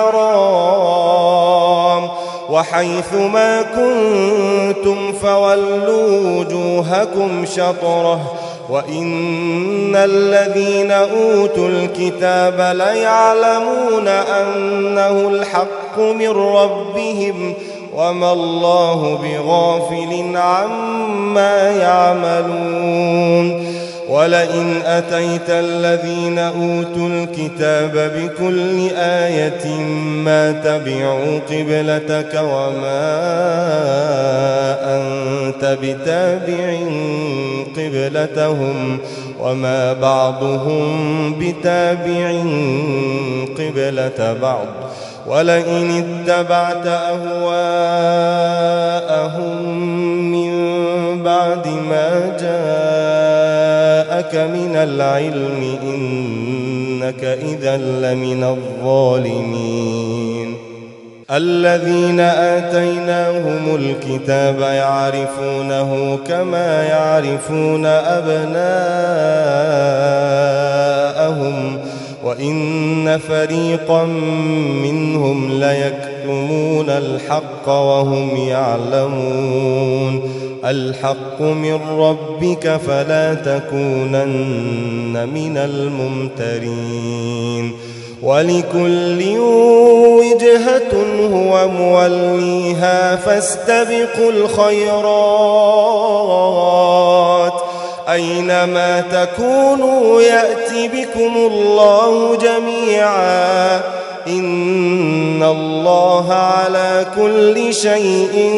الحرام وحيث ما كنتم فولوا وجوهكم شطره وإن الذين أوتوا الكتاب ليعلمون أنه الحق من ربهم وما الله بغافل عما يعملون ولئن أتيت الذين أوتوا الكتاب بكل آية ما تبعوا قبلتك وما أنت بتابع قبلتهم وما بعضهم بتابع قبلة بعض ولئن اتبعت أهواءهم من بعد ما جاءك من العلم إنك إذا لمن الظالمين الذين آتيناهم الكتاب يعرفونه كما يعرفون أبناءهم وإن فريقا منهم ليكتمون الحق وهم يعلمون الحق من ربك فلا تكونن من الممترين ولكل وجهة هو موليها فاستبقوا الخيرات أينما تكونوا يأتي بكم الله جميعا إن الله على كل شيء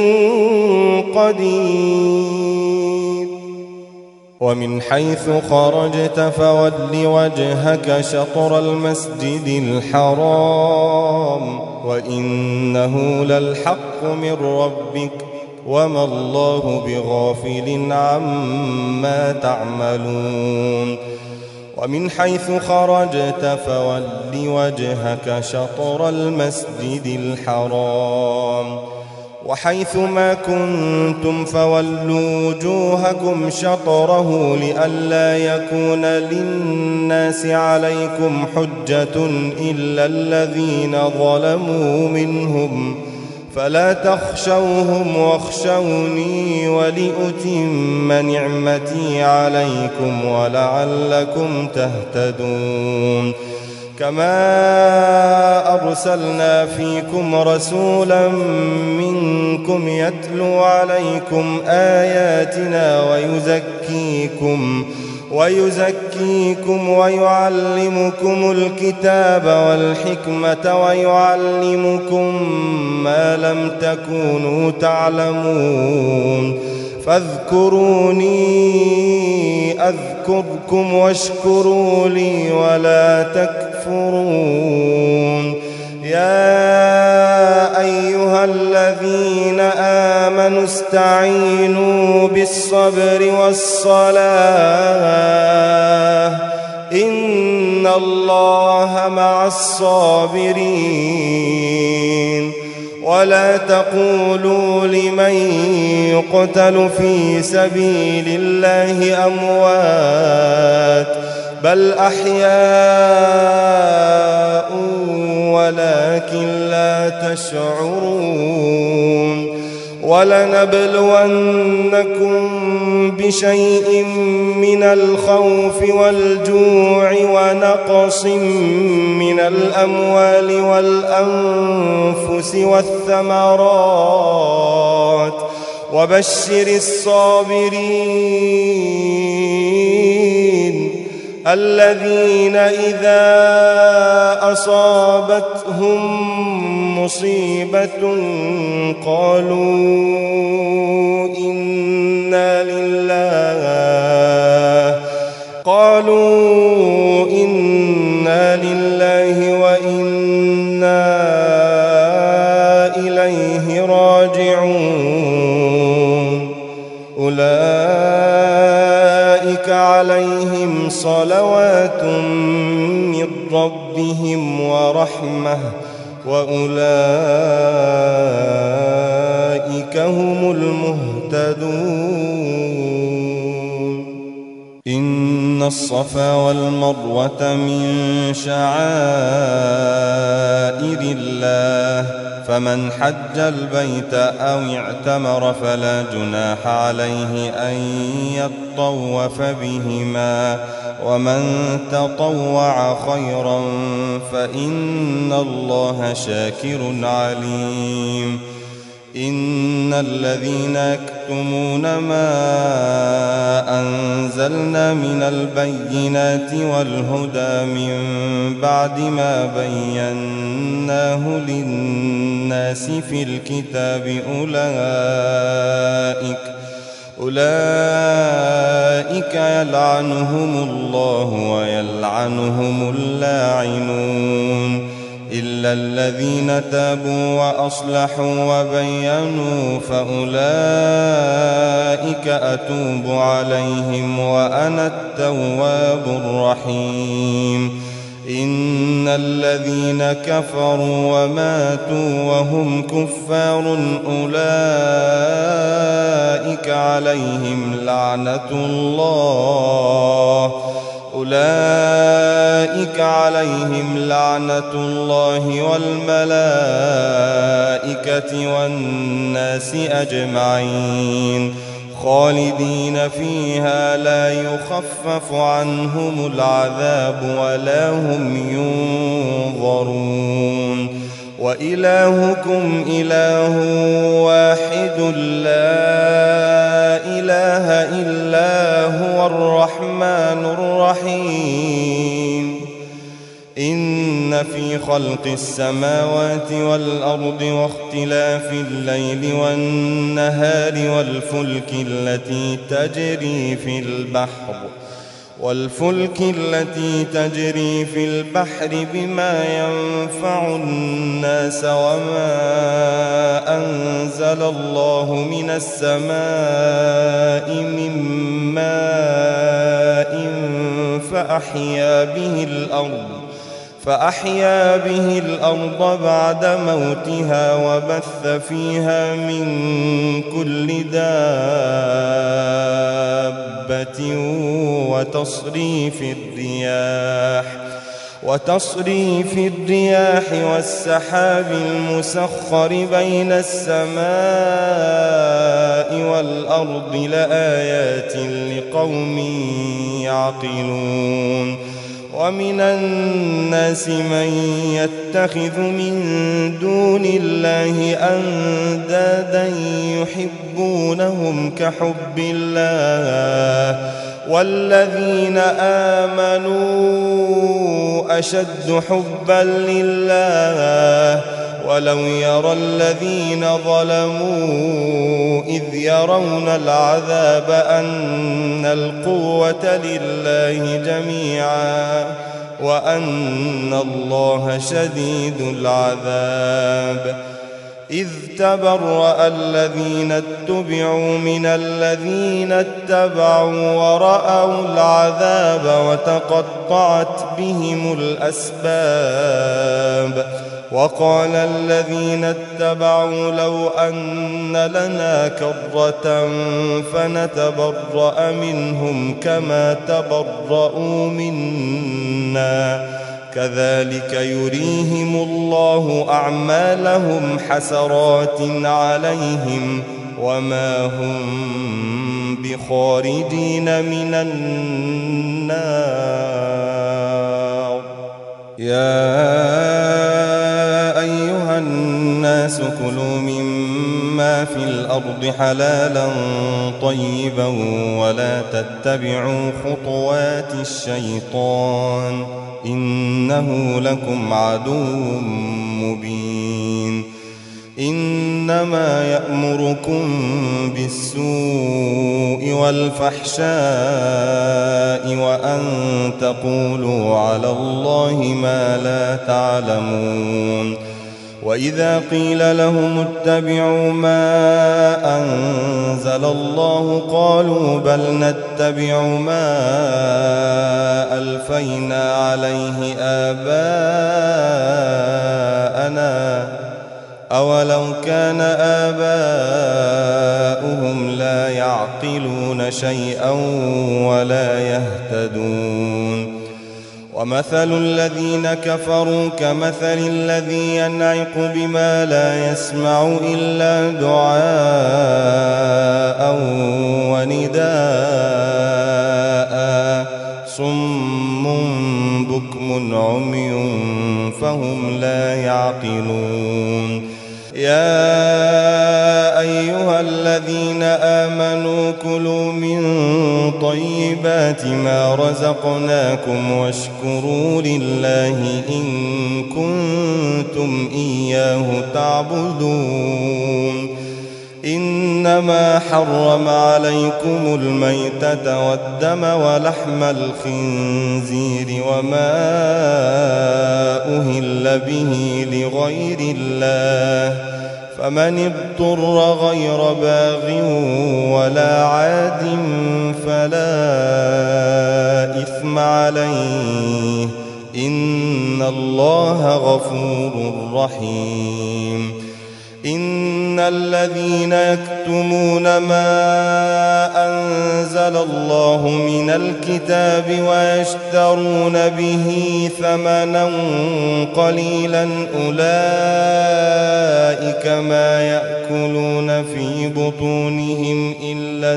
قدير ومن حيث خرجت فول وجهك شطر المسجد الحرام وإنه للحق من ربك وما الله بغافل عما تعملون ومن حيث خرجت فول وجهك شطر المسجد الحرام وحيث ما كنتم فولوا وجوهكم شطره لئلا يكون للناس عليكم حجة إلا الذين ظلموا منهم فلا تخشوهم واخشوني ولأتم نعمتي عليكم ولعلكم تهتدون كما أرسلنا فيكم رسولا منكم يتلو عليكم آياتنا ويزكيكم ويعلمكم الكتاب والحكمة ويعلمكم ما لم تكونوا تعلمون فاذكروني أذكركم واشكروا لي ولا تكفرون يا أيها الذين آمنوا استعينوا بالصبر والصلاة إن الله مع الصابرين ولا تقولوا لمن يقتل في سبيل الله أموات بل أحياء ولكن لا تشعرون ولنبلونكم بشيء من الخوف والجوع ونقص من الأموال والأنفس والثمرات وبشر الصابرين الذين إذا أصابتهم مصيبة قالوا إنا لله وإنا إليه راجعون أولئك عليهم صلوات من ربهم ورحمة وأولئك هم المهتدون إن الصفا والمروة من شعائر الله فمن حج البيت أو اعتمر فلا جناح عليه أن يطوف بهما ومن تطوع خيرا فإن الله شاكر عليم إن الذين يكتمون ما أنزلنا من البينات والهدى من بعد ما بيناه للناس في الكتاب أولئك يلعنهم الله ويلعنهم اللاعنون إلا الذين تابوا وأصلحوا وبينوا فأولئك أتوب عليهم وأنا التواب الرحيم إن الذين كفروا وماتوا وهم كفار أولئك عليهم لعنة الله والملائكة والناس أجمعين خالدين فيها لا يخفف عنهم العذاب ولا هم ينظرون وإلهكم إله واحد لا إله إلا هو الرحمن الرحيم إن في خلق السماوات والأرض واختلاف الليل والنهار والفلك التي تجري في البحر بما ينفع الناس وما أنزل الله من السماء من ماء فأحيا به الأرض بعد موتها وبث فيها من كل دابة وتصريف الرياح والسحاب المسخر بين السماء والأرض لآيات لقوم يعقلون ومن الناس من يتخذ من دون الله أندادا يحبونهم كحب الله والذين آمنوا أشد حبا لله ولو يرى الذين ظلموا إذ يرون العذاب أن القوة لله جميعا وأن الله شديد العذاب إذ تبرأ الذين اتبعوا من الذين اتبعوا ورأوا العذاب وتقطعت بهم الأسباب وقال الذين اتبعوا لو أن لنا كرة فنتبرأ منهم كما تبرؤوا منا كذلك يريهم الله أعمالهم حسرات عليهم وما هم بخارجين من النار. يا أيها الناس كلوا مما في الأرض حلالا طيبا ولا تتبعوا خطوات الشيطان إنه لكم عدو مبين. إنما يأمركم بالسوء والفحشاء وأن تقولوا على الله ما لا تعلمون. وإذا قيل لهم اتبعوا ما أنزل الله قالوا بل نتبع ما ألفينا عليه آباءنا أولو كان آباؤهم لا يعقلون شيئا ولا يهتدون. ومثل الذين كفروا كمثل الذي ينعق بما لا يسمع إلا دعاء ونداء صم بكم عمي فهم لا يعقلون. يا أيها الذين آمنوا كلوا من طيبات ما رزقناكم واشكروا لله إن كنتم إياه تعبدون. إنما حرم عليكم الميتة والدم ولحم الخنزير وما أهل به لغير الله فمن اضطر غير باغ ولا عاد فلا إثم عليه إن الله غفور رحيم. إن الذين يكتمون ما أنزل الله من الكتاب ويشترون به ثمنا قليلا أولئك ما يأكلون في بطونهم إلا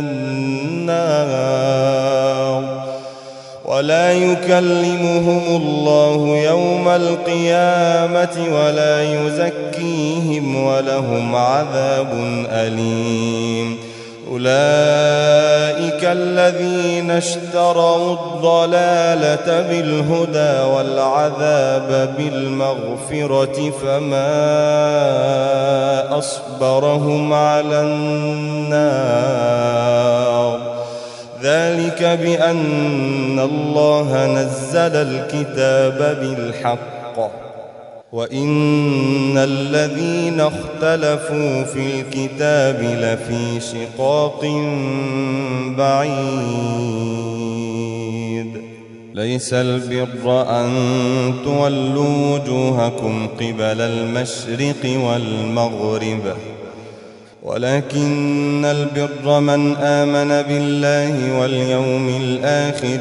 النار ولا يكلمهم الله يوم القيامة ولا يزكيهم ولهم عذاب أليم. أولئك الذين اشتروا الضلالة بالهدى والعذاب بالمغفرة فما أصبرهم على النار ذلك بأن الله نزل الكتاب بالحق وإن الذين اختلفوا في الكتاب لفي شقاق بعيد. ليس البر أن تولوا وجوهكم قبل المشرق والمغرب ولكن البر من آمن بالله واليوم الآخر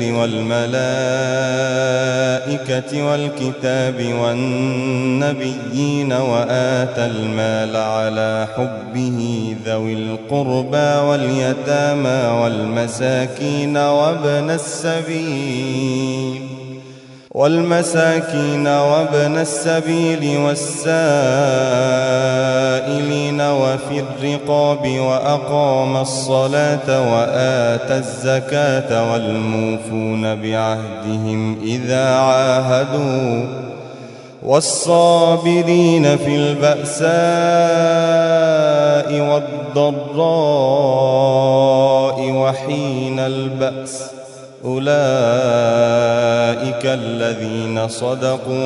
والملائكة والكتاب والنبيين وآتى المال على حبه ذوي القربى واليتامى والمساكين وابن السبيل والسائلين وفي الرقاب وأقام الصلاة وآتى الزكاة والموفون بعهدهم إذا عاهدوا والصابرين في البأساء والضراء وحين البأس أولئك الذين صدقوا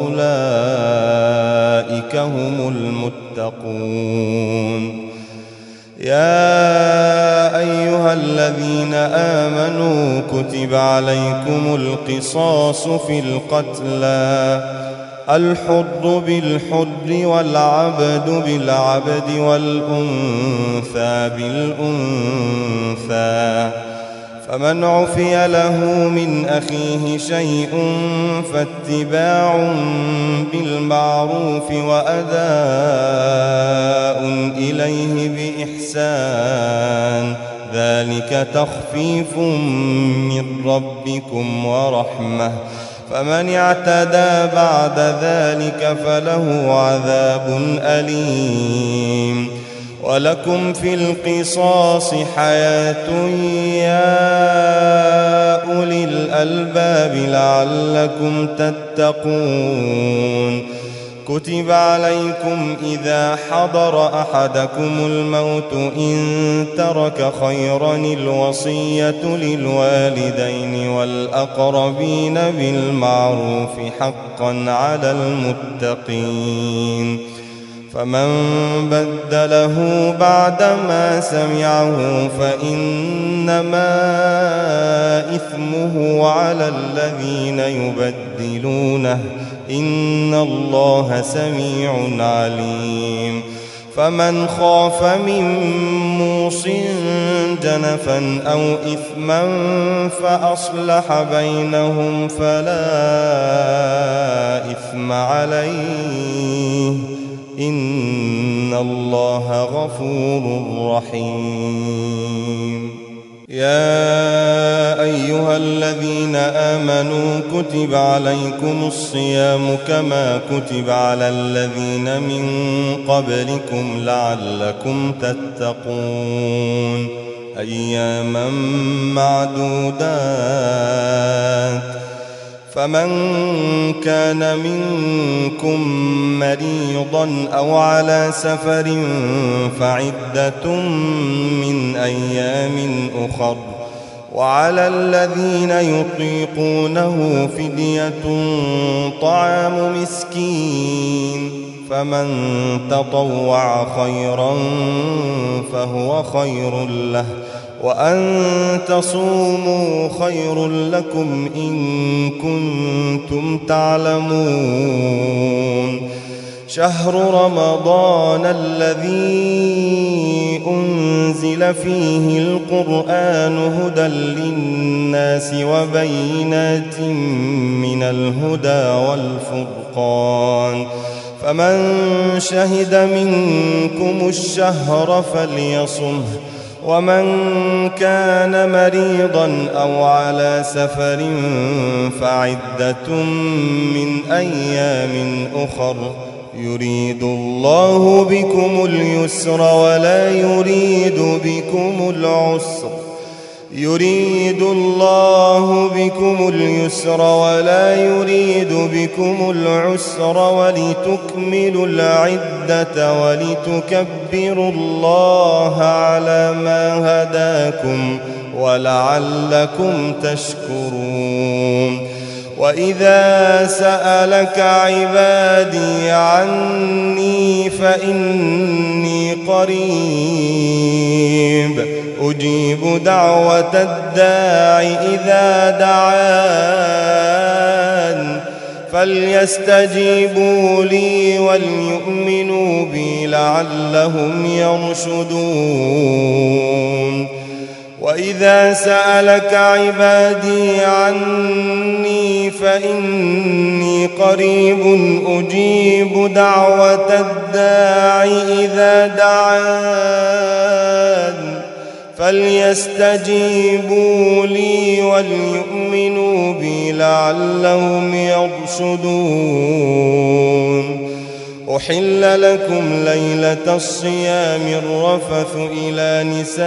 وأولئك هم المتقون. يا أيها الذين آمنوا كتب عليكم القصاص في القتلى، الحر بالحر والعبد بالعبد والأنثى بالأنثى، فمن عفي له من أخيه شيء فاتباع بالمعروف وأداء إليه بإحسان، ذلك تخفيف من ربكم ورحمة، فمن اعتدى بعد ذلك فله عذاب أليم. ولكم في القصاص حياة يا أولي الألباب لعلكم تتقون. كتب عليكم إذا حضر أحدكم الموت إن ترك خيرا الوصية للوالدين والأقربين بالمعروف حقا على المتقين، فمن بدله بعدما سمعه فإنما إثمه على الذين يبدلونه، إن الله سميع عليم. فمن خاف من موص جنفا أو إثما فأصلح بينهم فلا إثم عليه، إن الله غفور رحيم. يا أيها الذين آمنوا كتب عليكم الصيام كما كتب على الذين من قبلكم لعلكم تتقون، أياما معدودات، فمن كان منكم مريضا أو على سفر فعدة من أيام أخر، وعلى الذين يطيقونه فدية طعام مسكين، فمن تطوع خيرا فهو خير له، وأن تصوموا خير لكم إن كنتم تعلمون. شهر رمضان الذي أنزل فيه القرآن هدى للناس وبينات من الهدى والفرقان، فمن شهد منكم الشهر فليصمه، ومن كان مريضا أو على سفر فعدة من أيام أخر، يريد الله بكم اليسر ولا يريد بكم العسر، يريد الله بكم اليسر ولا يريد بكم العسر، ولتكملوا العدة ولتكبروا الله على ما هداكم ولعلكم تشكرون. وإذا سألك عبادي عني فإني قريب أجيب دعوة الداع إذا دعان، فليستجيبوا لي وليؤمنوا بي لعلهم يرشدون. وإذا سألك عبادي عني فإني قريب أجيب دعوة الداع إذا دعان، فليستجيبوا لي وليؤمنوا بي لعلهم يرشدون. أحل لكم ليلة الصيام الرفث إلى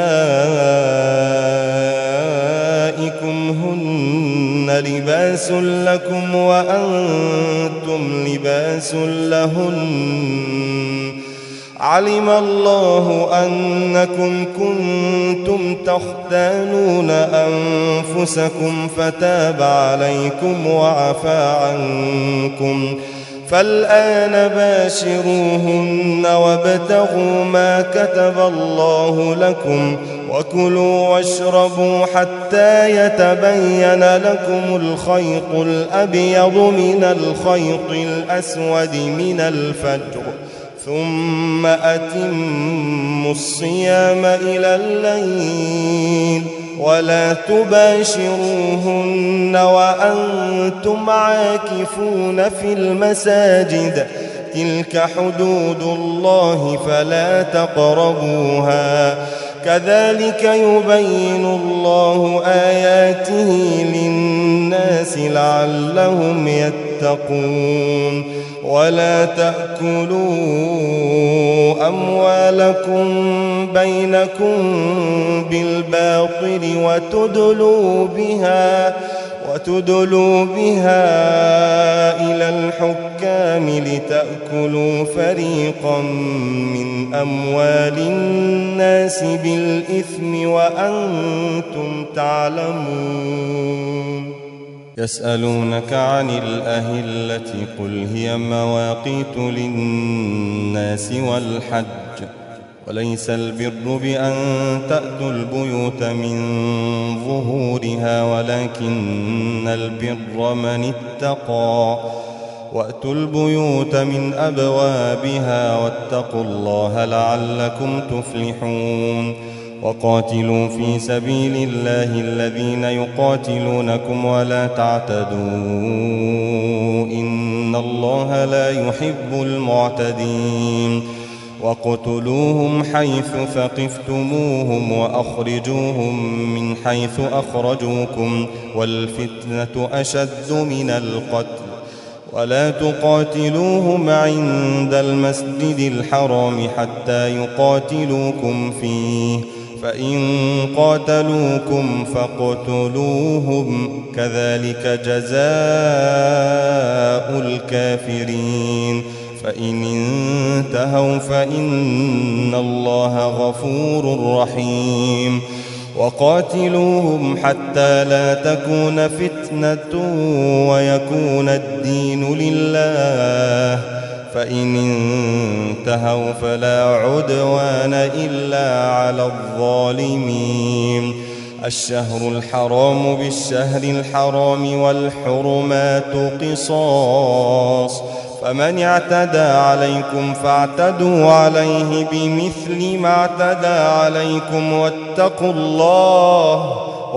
نسائكم هن لباس لكم وأنتم لباس لهن، علم الله أنكم كنتم تختانون أنفسكم فتاب عليكم وعفى عنكم، فالآن باشروهن وابتغوا ما كتب الله لكم، وكلوا واشربوا حتى يتبين لكم الخيط الأبيض من الخيط الأسود من الفجر، ثم أتموا الصيام إلى الليل، ولا تباشروهن وأنتم عاكفون في المساجد، تلك حدود الله فلا تقربوها، كذلك يبين الله آياته للناس لعلهم يتقون. ولا تأكلوا أموالكم بينكم بالباطل وتدلوا بها إلى الحكام لتأكلوا فريقا من أموال الناس بالإثم وأنتم تعلمون. يسألونك عن الأهلة قل هي مواقيت للناس والحج، وليس البر بأن تأتوا البيوت من ظهورها، ولكن البر من اتقى، وأتوا البيوت من أبوابها، واتقوا الله لعلكم تفلحون. وقاتلوا في سبيل الله الذين يقاتلونكم ولا تعتدوا إن الله لا يحب المعتدين. وقتلوهم حيث ثقفتموهم وأخرجوهم من حيث أخرجوكم، والفتنة أشد من القتل، ولا تقاتلوهم عند المسجد الحرام حتى يقاتلوكم فيه، فإن قاتلوكم فاقتلوهم، كذلك جزاء الكافرين. فإن انتهوا فإن الله غفور رحيم. وقاتلوهم حتى لا تكون فتنة ويكون الدين لله، فإن انتهوا فلا عدوان إلا على الظالمين. الشهر الحرام بالشهر الحرام والحرمات قصاص، فمن اعتدى عليكم فاعتدوا عليه بمثل ما اعتدى عليكم، واتقوا الله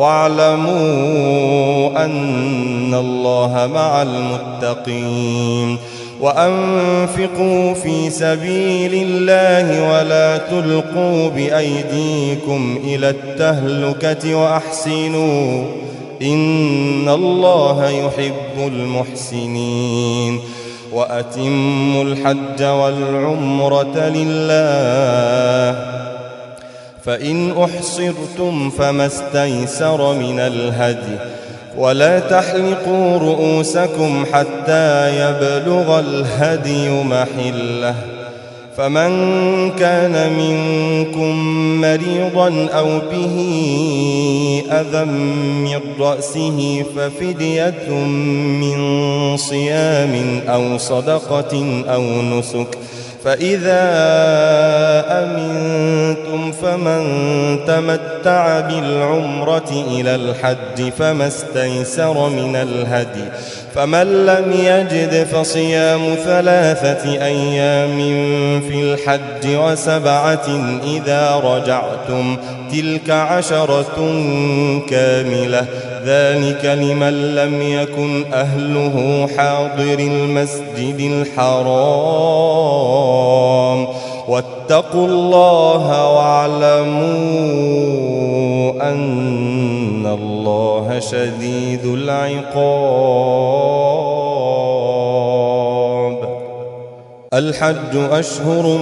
واعلموا أن الله مع المتقين. وأنفقوا في سبيل الله ولا تلقوا بأيديكم إلى التهلكة وأحسنوا إن الله يحب المحسنين. وأتموا الحج والعمرة لله، فإن أحصرتم فما استيسر من الهدي، ولا تحلقوا رؤوسكم حتى يبلغ الهدي محله، فمن كان منكم مريضا أو به أذى من رأسه ففدية من صيام أو صدقة أو نسك، فإذا أمنتم فمن تمتع بالعمرة إلى الحج فما استيسر من الهدي، فمن لم يجد فصيام 3 أيام في الحج و7 إذا رجعتم، تلك 10 كاملة، ذلك لمن لم يكن أهله حاضر المسجد الحرام. واتقوا الله واعلموا أن الله شديد العقاب. الحج أشهر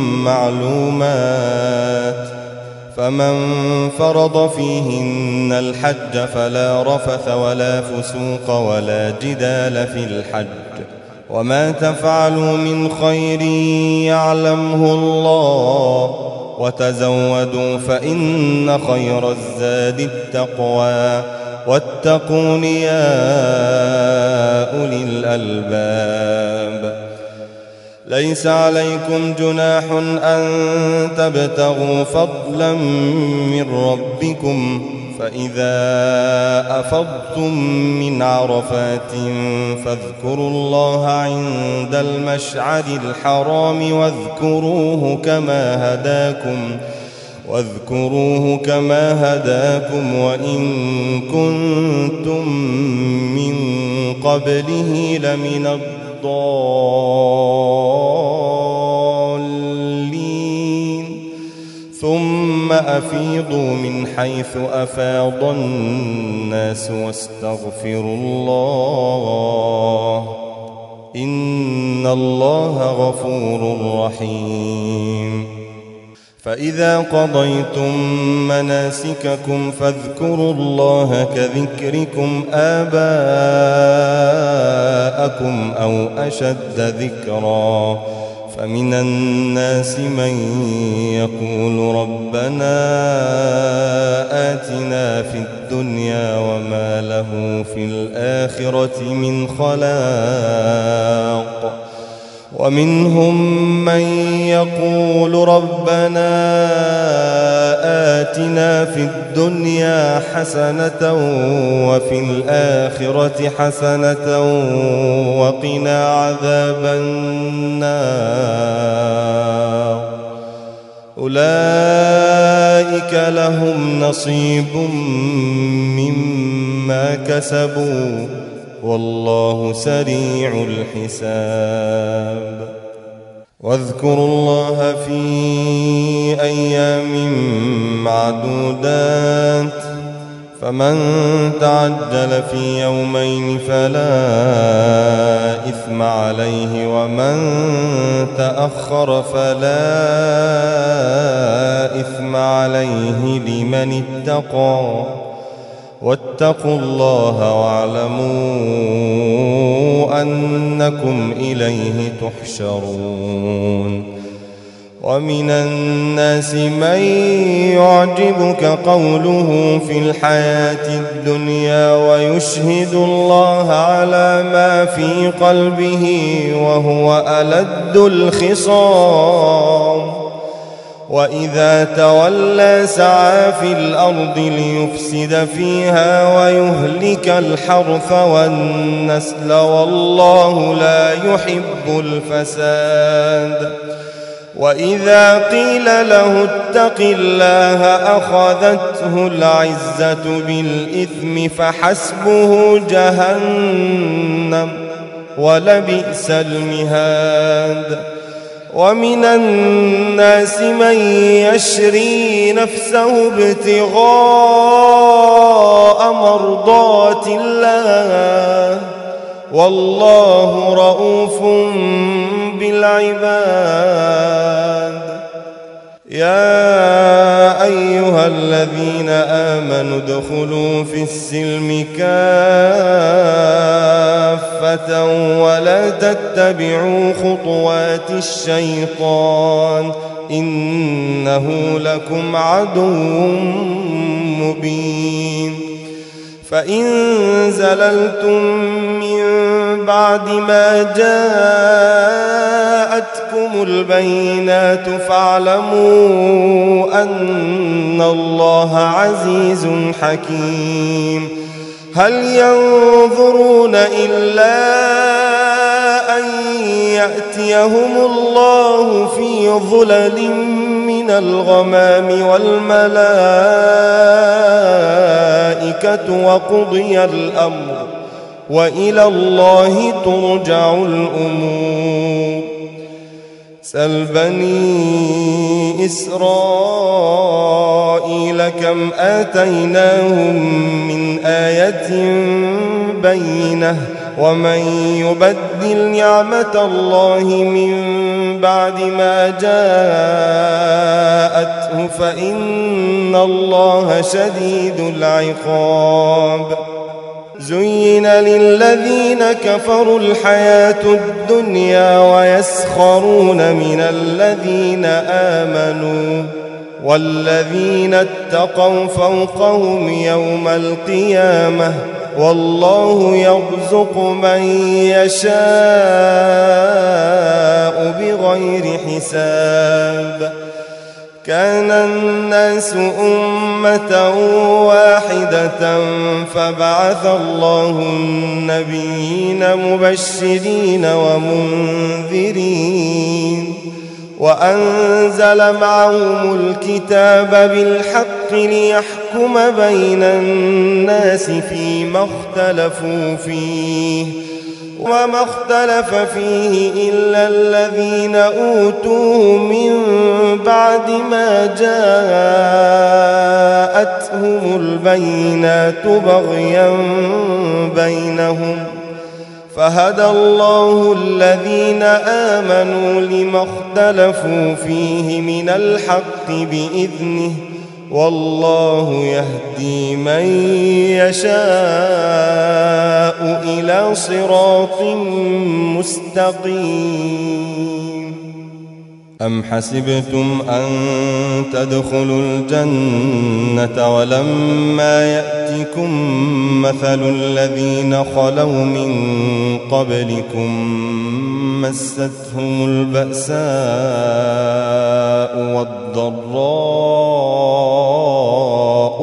معلومات، فمن فرض فيهن الحج فلا رفث ولا فسوق ولا جدال في الحج، وما تفعلوا من خير يعلمه الله وتزودوا فإن خير الزاد التقوى واتقون يا أولي الألباب. ليس عليكم جناح أن تبتغوا فضلا من ربكم فإذا أفضتم من عرفات فاذكروا الله عند المشعر الحرام واذكروه كما هداكم وإن كنتم من قبله لمن الضالين. ثم أفيضوا من حيث أفاض الناس واستغفروا الله إن الله غفور رحيم. فإذا قضيتم مناسككم فاذكروا الله كذكركم آباءكم أو أشد ذكرا. فمن الناس من يقول ربنا آتنا في الدنيا وما له في الآخرة من خلاق ومنهم من يقول ربنا آتنا في الدنيا حسنة وفي الآخرة حسنة وقنا عذاب النار. أولئك لهم نصيب مما كسبوا والله سريع الحساب. واذكروا الله في أيام معدودات فمن تعجل في يومين فلا إثم عليه ومن تأخر فلا إثم عليه لمن اتقى واتقوا الله واعلموا أنكم إليه تحشرون. ومن الناس من يعجبك قوله في الحياة الدنيا ويشهد الله على ما في قلبه وهو ألد الخصام وإذا تولى سعى في الأرض ليفسد فيها ويهلك الحرث والنسل والله لا يحب الفساد. وإذا قيل له اتق الله أخذته العزة بالإثم فحسبه جهنم ولبئس المهاد. ومن الناس من يشري نفسه ابتغاء مرضات الله والله رؤوف بالعباد. يا أيها الذين آمنوا ادخلوا في السلم كافة ولا تتبعوا خطوات الشيطان إنه لكم عدو مبين. فإن زللتم من بعد ما جاءتكم البينات فاعلموا أن الله عزيز حكيم. هل ينظرون إلا أن يأتيهم الله في ظلل من الغمام والملائكة وقضي الأمر وإلى الله ترجع الأمور. سل بني إسرائيل كم آتيناهم من آية بينة ومن يبدل نعمة الله من بعد ما جاءته فإن الله شديد العقاب. زين للذين كفروا الحياة الدنيا ويسخرون من الذين آمنوا والذين اتقوا فوقهم يوم القيامة والله يرزق من يشاء بغير حساب. كان الناس أمة واحدة فبعث الله النبيين مبشرين ومنذرين وأنزل معهم الكتاب بالحق ليحكم بين الناس فيما اختلفوا فيه وما اختلف فيه إلا الذين أوتوه من بعد ما جاءتهم البينات بغيا بينهم فهدى الله الذين آمنوا لما اختلفوا فيه من الحق بإذنه والله يهدي من يشاء إلى صراط مستقيم. أم حسبتم أن تدخلوا الجنة ولما يأتكم مثل الذين خلوا من قبلكم مستهم البأساء والضراء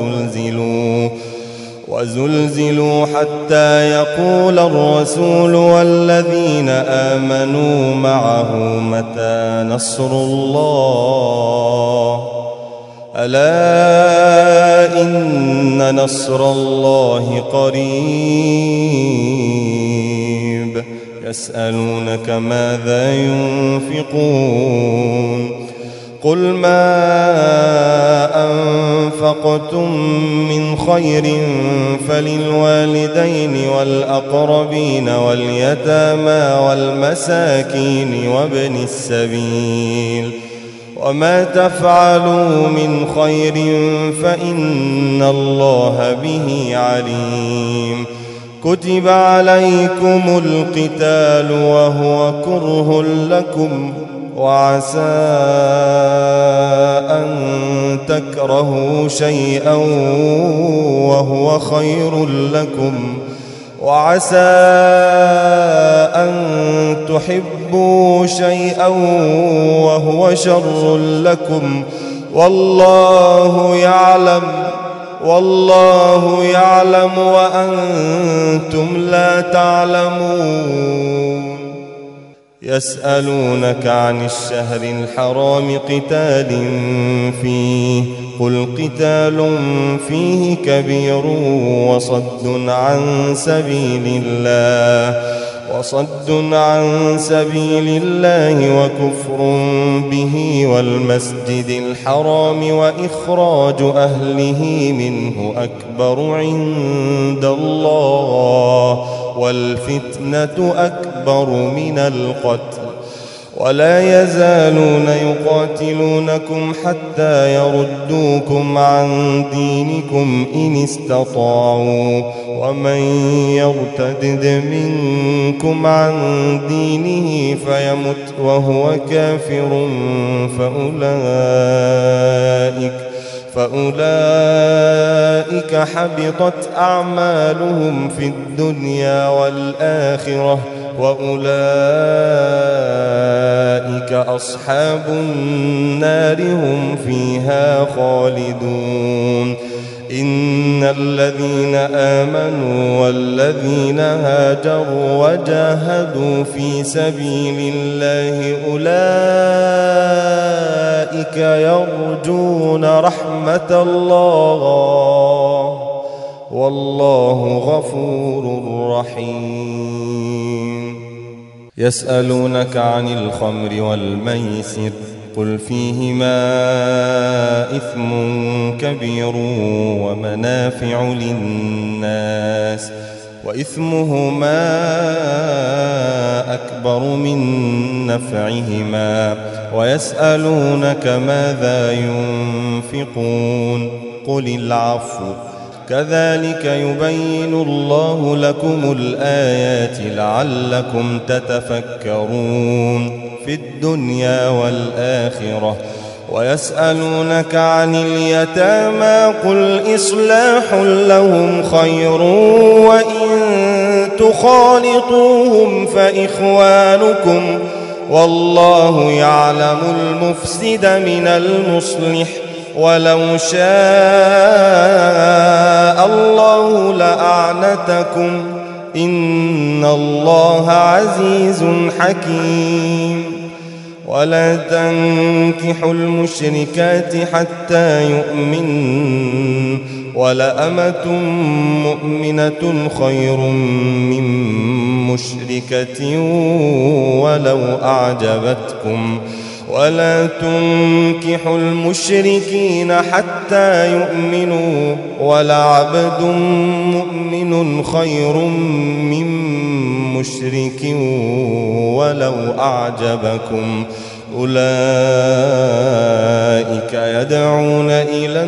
وزلزلوا حتى يقول الرسول والذين آمنوا معه متى نصر الله ألا إن نصر الله قريب. يسألونك ماذا ينفقون قل ما أنفقتم من خير فللوالدين والأقربين واليتامى والمساكين وابن السبيل وما تفعلوا من خير فإن الله به عليم. كتب عليكم القتال وهو كره لكم وعسى أن تكرهوا شيئا وهو خير لكم وعسى أن تحبوا شيئا وهو شر لكم والله يعلم وأنتم لا تعلمون. يسألونك عن الشهر الحرام قتال فيه قل قتال فيه كبير وصد عن سبيل الله وكفر به والمسجد الحرام وإخراج أهله منه أكبر عند الله والفتنة أكبر من القتل ولا يزالون يقاتلونكم حتى يردوكم عن دينكم إن استطاعوا ومن يرتد منكم عن دينه فيمت وهو كافر فأولئك حبطت أعمالهم في الدنيا والآخرة وأولئك أصحاب النار هم فيها خالدون. إن الذين آمنوا والذين هاجروا وجاهدوا في سبيل الله أولئك يرجون رحمة الله والله غفور رحيم. يسألونك عن الخمر والميسر قل فيهما إثم كبير ومنافع للناس وإثمهما أكبر من نفعهما ويسألونك ماذا ينفقون قل العفو كذلك يبين الله لكم الآيات لعلكم تتفكرون في الدنيا والآخرة. ويسألونك عن اليتامى قل إصلاح لهم خير وإن تخالطوهم فإخوانكم والله يعلم المفسد من المصلح ولو شاء الله لأعنتكم إن الله عزيز حكيم. ولا تنكحوا المشركات حتى يؤمنن ولأمة مؤمنة خير من مشركة ولو أعجبتكم ولا تنكحوا المشركين حتى يؤمنوا ولعبد مؤمن خير من مشرك ولو أعجبكم أولئك يدعون إلى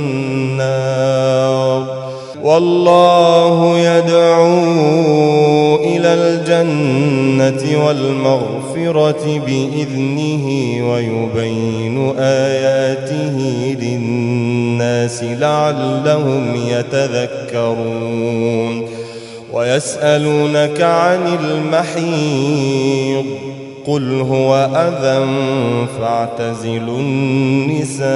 النار والله يدعو إلى الجنة والمغفرة بإذنه ويبين آياته للناس لعلهم يتذكرون. ويسألونك عن المحيض قل هو أذى فاعتزلوا النساء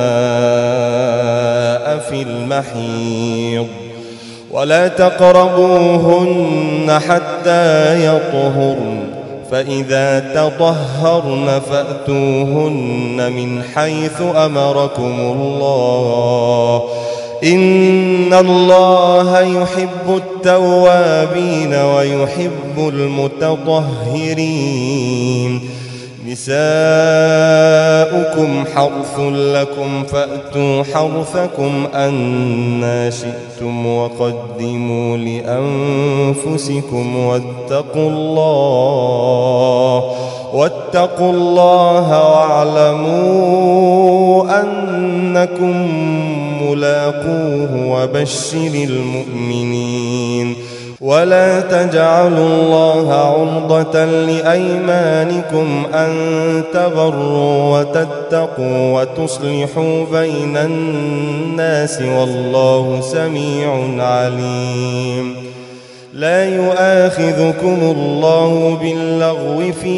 في المحيض ولا تقربوهن حتى يطهرن فإذا تطهرن فأتوهن من حيث أمركم الله إن الله يحب التوابين ويحب المتطهرين. نساؤكم حرث لكم فأتوا حرثكم أنى شئتم وقدموا لأنفسكم واتقوا الله واعلموا أنكم ملاقوه وبشر المؤمنين. ولا تجعلوا الله عرضة لأيمانكم أن تبروا وتتقوا وتصلحوا بين الناس والله سميع عليم. لا يؤاخذكم الله باللغو في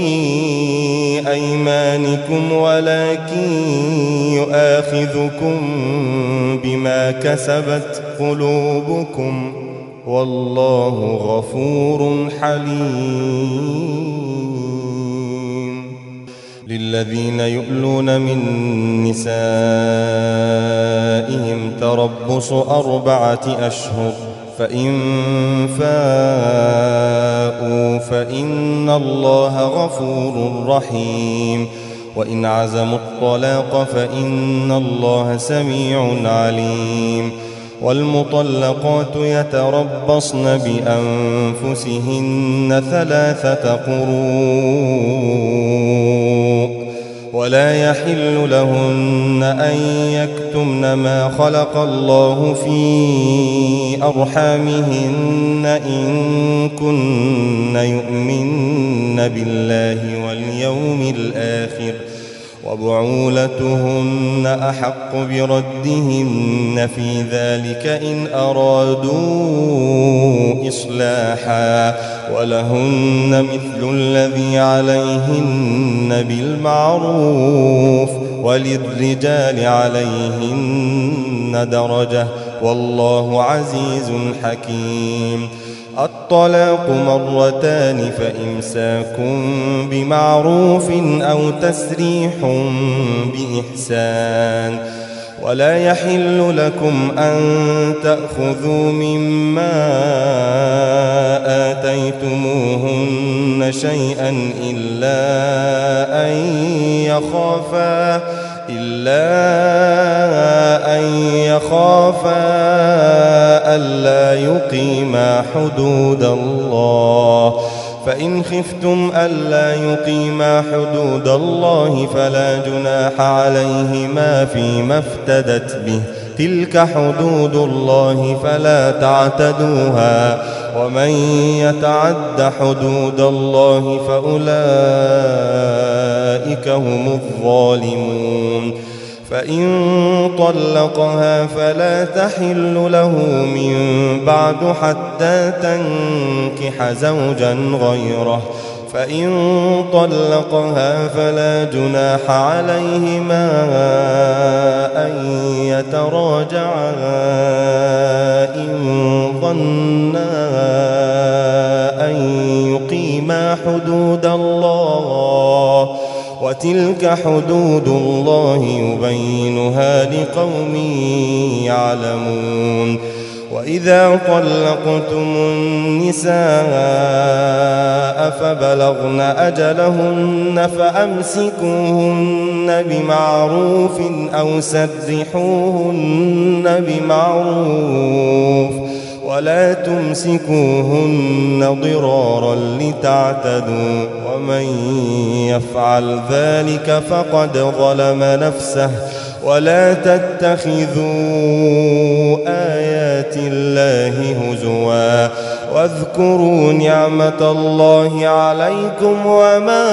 أيمانكم ولكن يؤاخذكم بما كسبت قلوبكم والله غفور حليم. للذين يؤلون من نسائهم تربص 4 أشهر فإن فاءوا فإن الله غفور رحيم. وإن عزموا الطلاق فإن الله سميع عليم. والمطلقات يتربصن بأنفسهن 3 قروء ولا يحل لهن أن يكتمن ما خلق الله في أرحامهن إن كن يؤمن بالله واليوم الآخر وبعولتهن أحق بردهن في ذلك إن أرادوا إصلاحا ولهن مثل الذي عليهن بالمعروف وللرجال عليهن درجة والله عزيز حكيم. الطلاق 2 فإمساك بمعروف أو تسريح بإحسان. ولا يحل لكم أن تأخذوا مما آتيتموهن شيئا إلا أن يخافا ألا يقيما حدود الله فإن خفتم ألا يقيما حدود الله فلا جناح عليهما فيما افتدت به، تلك حدود الله فلا تعتدوها، ومن يتعد حدود الله فأولئك هم الظالمون. فإن طلقها فلا تحل له من بعد حتى تنكح زوجا غيره، فإن طلقها فلا جناح عليهما أن يتراجعا إن ظنا أن يقيما حدود الله، وتلك حدود الله يبينها لقوم يعلمون. وإذا طلقتم النساء فبلغن أجلهن فأمسكوهن بمعروف أو سرحوهن بمعروف، ولا تمسكوهن ضرارا لتعتدوا، ومن يفعل ذلك فقد ظلم نفسه. ولا تتخذوا آيات الله هزوا واذكروا نعمة الله عليكم وما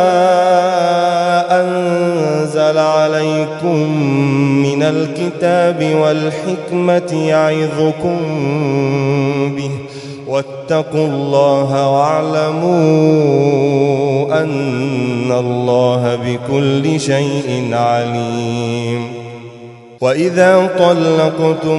أنزل عليكم من الكتاب والحكمة يعظكم به، واتقوا الله واعلموا أن الله بكل شيء عليم. وإذا طلقتم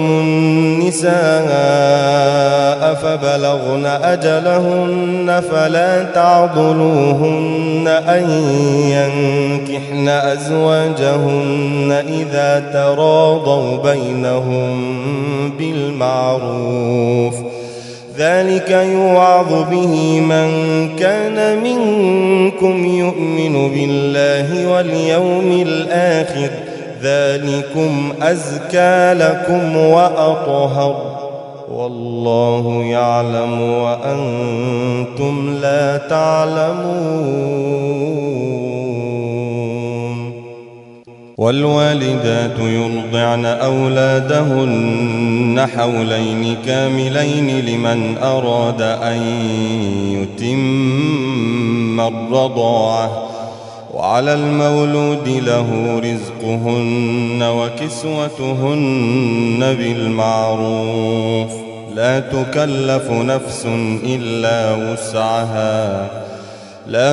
النساء فبلغن أجلهن فلا تعضلوهن أن ينكحن أزواجهن إذا تراضوا بينهم بالمعروف، ذلك يوعظ به من كان منكم يؤمن بالله واليوم الآخر، ذلكم أزكى لكم وأطهر، والله يعلم وأنتم لا تعلمون. والوالدات يرضعن أولادهن حولين كاملين لمن أراد أن يتم الرضاعة، وعلى المولود له رزقهن وكسوتهن بالمعروف، لا تكلف نفس إلا وسعها، لا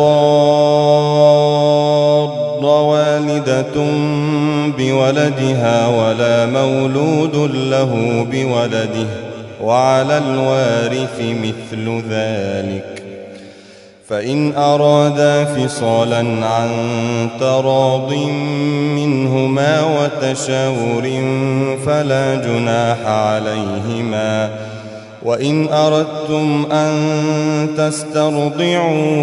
تضار والدة بولدها ولا مولود له بولده، وعلى الوارث مثل ذلك. فإن أرادا فصالا عن تراض منهما وتشاور فلا جناح عليهما، وإن أردتم أن تسترضعوا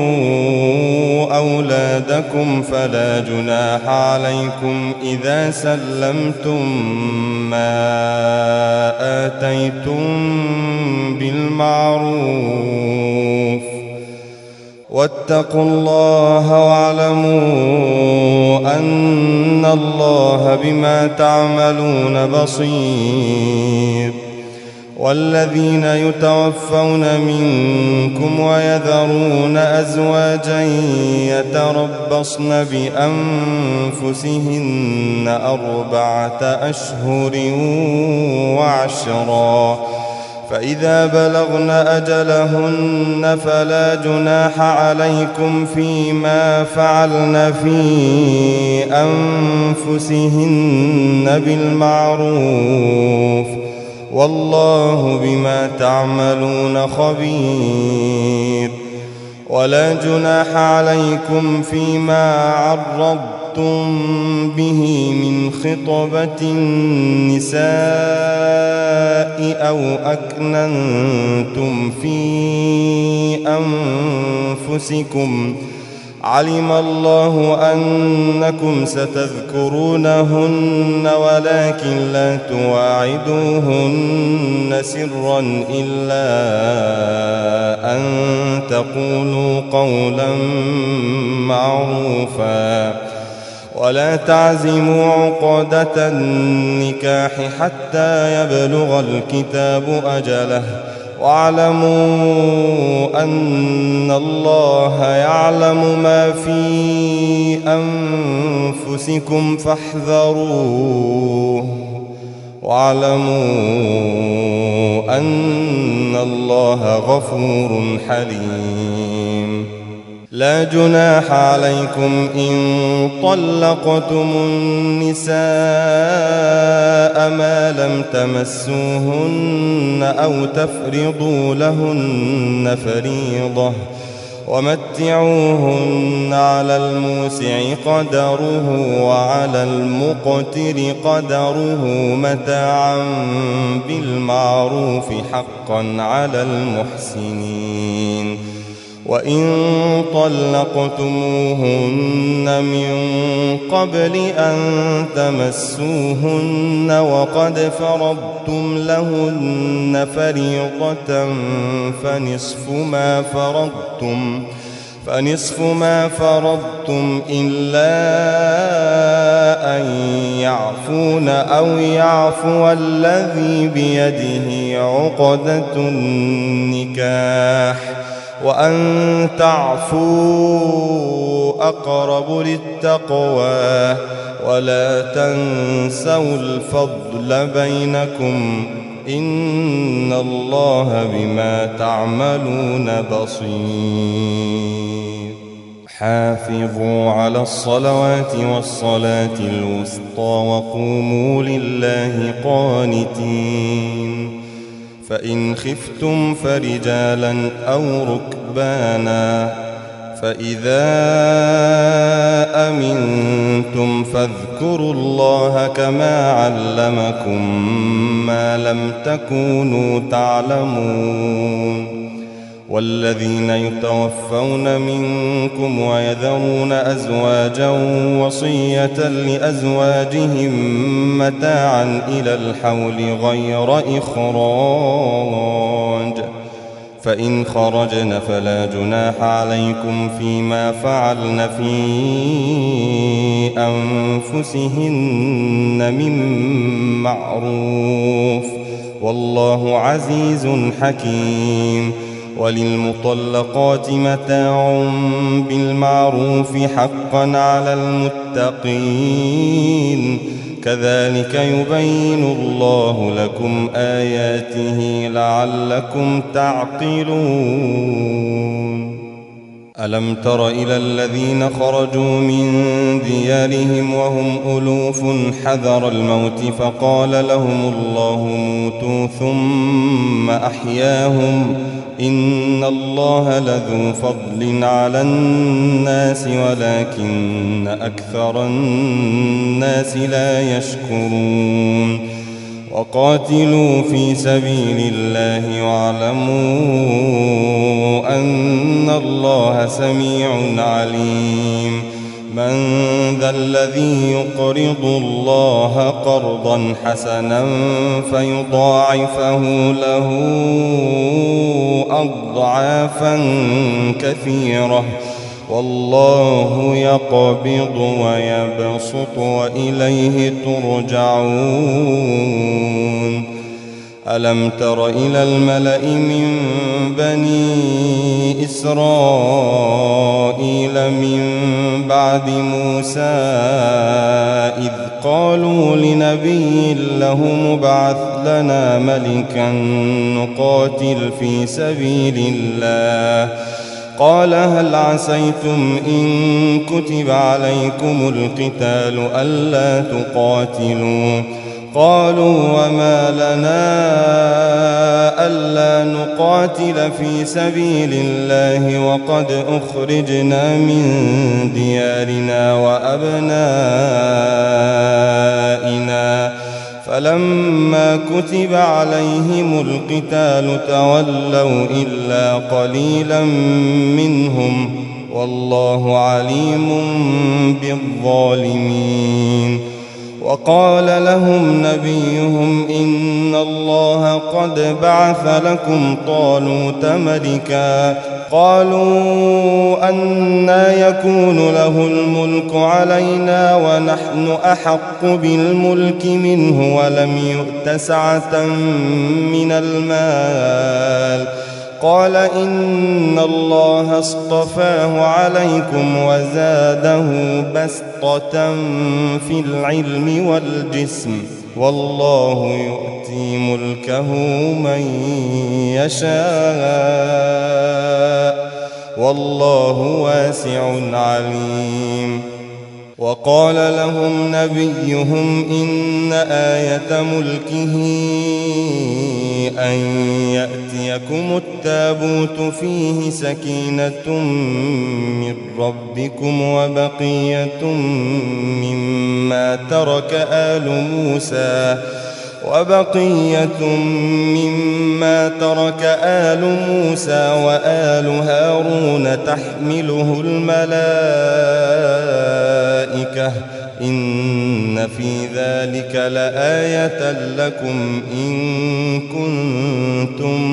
أولادكم فلا جناح عليكم إذا سلمتم ما آتيتم بالمعروف، واتقوا الله واعلموا أن الله بما تعملون بصير. والذين يتوفون منكم ويذرون أزواجا يتربصن بأنفسهن 4 أشهر وعشرا، فإذا بلغن أجلهن فلا جناح عليكم فيما فعلن في أنفسهن بالمعروف، والله بما تعملون خبير. ولا جناح عليكم فيما عرضتم به من خطبة النساء أو أكننتم في أنفسكم، علم الله أنكم ستذكرونهن ولكن لا تواعدوهن سرا إلا أن تقولوا قولا معروفا ولا تعزموا عقدة النكاح حتى يبلغ الكتاب أجله واعلموا أن الله يعلم ما في أنفسكم فاحذروه واعلموا أن الله غفور حليم لا جناح عليكم إن طلقتم النساء ما لم تمسوهن أو تفرضوا لهن فريضة ومتعوهن على الموسع قدره وعلى المقتر قدره متاعا بالمعروف حقا على المحسنين وإن طلقتموهن من قبل أن تمسوهن وقد فرضتم لهن فريضة فنصف ما فرضتم إلا أن يعفون أو يعفو الذي بيده عقدة النكاح وأن تعفوا أقرب للتقوى ولا تنسوا الفضل بينكم إن الله بما تعملون بصير حافظوا على الصلوات والصلاة الوسطى وقوموا لله قانتين فإن خفتم فرجالا أو ركبانا فإذا أمنتم فاذكروا الله كما علمكم ما لم تكونوا تعلمون والذين يتوفون منكم ويذرون أزواجا وصية لأزواجهم متاعا إلى الحول غير إخراج فإن خرجن فلا جناح عليكم فيما فعلن في أنفسهن من معروف والله عزيز حكيم وللمطلقات متاع بالمعروف حقا على المتقين كذلك يبين الله لكم آياته لعلكم تعقلون ألم تر إلى الذين خرجوا من ديارهم وهم ألوف حذر الموت فقال لهم الله موتوا ثم أحياهم إن الله لذو فضل على الناس ولكن أكثر الناس لا يشكرون وقاتلوا في سبيل الله واعلموا أن الله سميع عليم من ذا الذي يقرض الله قرضا حسنا فيضاعفه له أضعافا كثيرة والله يقبض ويبسط وإليه ترجعون ألم تر إلى الملأ من بني إسرائيل من بعد موسى إذ قالوا لنبي له مبعث لنا ملكا نقاتل في سبيل الله قال هل عسيتم إن كتب عليكم القتال ألا تقاتلوا قالوا وما لنا ألا نقاتل في سبيل الله وقد أخرجنا من ديارنا وأبنائنا فلما كتب عليهم القتال تولوا إلا قليلا منهم والله عليم بالظالمين. وقال لهم نبيهم إن الله قد بعث لكم طالوت ملكا. قالوا أنى يكون له الملك علينا ونحن أحق بالملك منه ولم يؤت سعة من المال. قال إن الله اصطفاه عليكم وزاده بسطة في العلم والجسم والله يؤتي ملكه من يشاء والله واسع عليم. وقال لهم نبيهم إن آية ملكه أن يأتيكم التابوت فيه سكينة من ربكم وبقية مما ترك آل موسى وآل هارون تحمله الملائكة إن في ذلك لآية لكم إن كنتم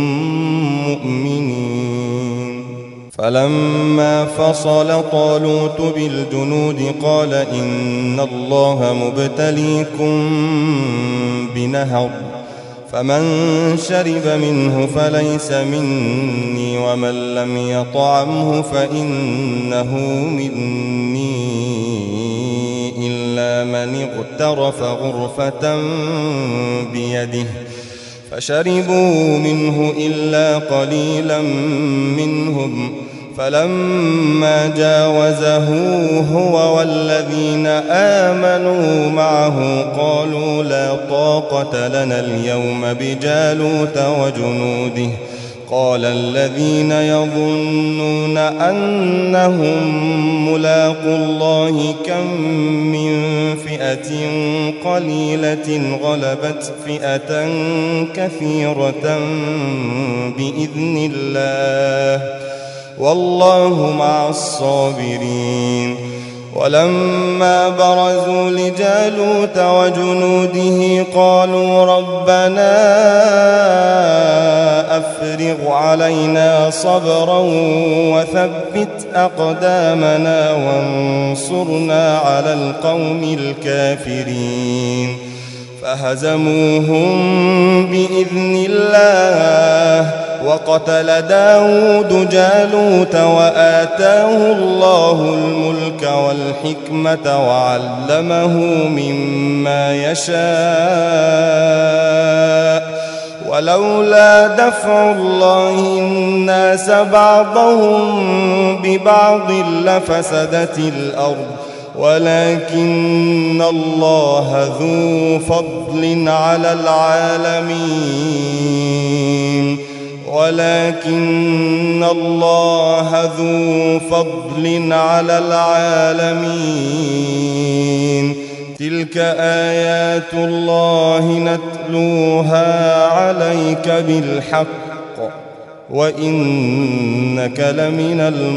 مؤمنين. فلما فصل طالوت بالجنود قال إن الله مبتليكم بنهر فمن شرب منه فليس مني ومن لم يطعمه فإنه مني إلا من اغترف غرفة بيده فشربوا منه إلا قليلا منهم. فلما جاوزه هو والذين آمنوا معه قالوا لا طاقة لنا اليوم بجالوت وجنوده. قال الذين يظنون أنهم ملاقو الله كم من فئة قليلة غلبت فئة كثيرة بإذن الله والله مع الصابرين. ولما برزوا لجالوت وجنوده قالوا ربنا أفرغ علينا صبرا وثبت أقدامنا وانصرنا على القوم الكافرين. فهزموهم بإذن الله وقتل داود جالوت وآتاه الله الملك والحكمة وعلمه مما يشاء ولولا دفع الله الناس بعضهم ببعض لفسدت الأرض ولكن الله ذو فضل على العالمين تلك آيات الله نتلوها عليك بالحق وإنك لمن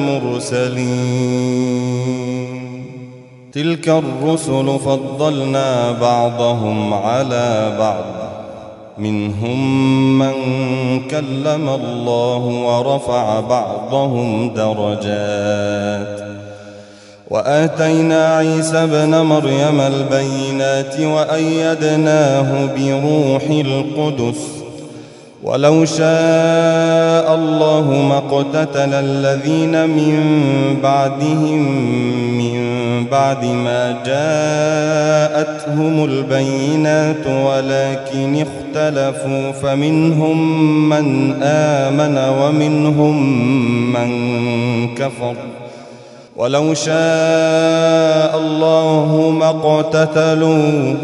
المرسلين. تلك الرسل فضلنا بعضهم على بعض منهم من كلم الله ورفع بعضهم درجات وآتينا عيسى ابن مريم البينات وأيدناه بروح القدس ولو شاء الله ما اقتتل الذين من بعدهم من بعد ما جاءتهم البينات ولكن اختلفوا فمنهم من آمن ومنهم من كفر ولو شاء الله ما اقتتلوا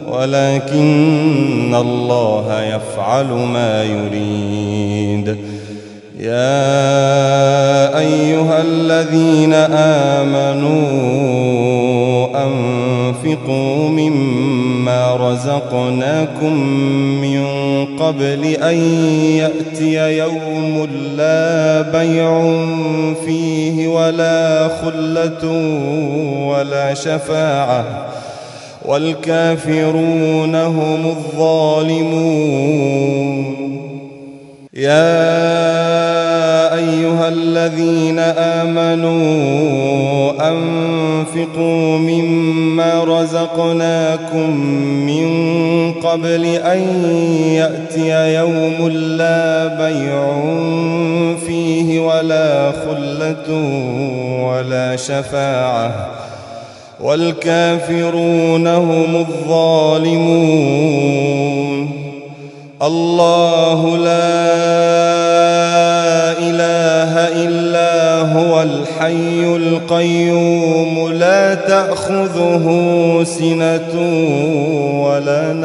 ولكن الله يفعل ما يريد. يا أيها الذين آمنوا أنفقوا مما مما رزقناكم من قبل أن يأتي يوم لا بيع فيه ولا خلة ولا شفاعة والكافرون هم الظالمون. يا أيها الذين آمنوا أنفقوا مما رزقناكم من قبل أن يأتي يوم لا بيع فيه ولا خلة ولا شفاعة والكافرون هم الظالمون. الله لا إله إلا هو الحي القيوم لا تأخذه سنة ولا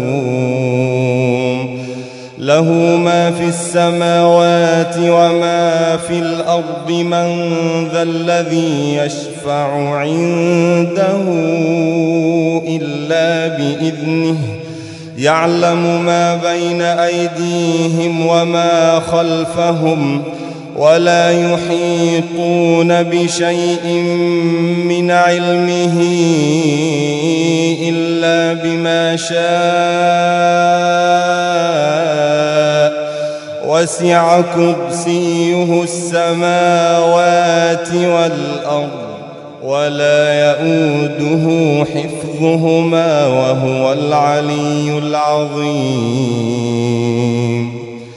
نوم له ما في السماوات وما في الأرض من ذا الذي يشفع عنده إلا بإذنه يعلم ما بين أيديهم وما خلفهم ولا يحيطون بشيء من علمه إلا بما شاء وسع كرسيه السماوات والأرض ولا يؤوده حفظهما وهو العلي العظيم.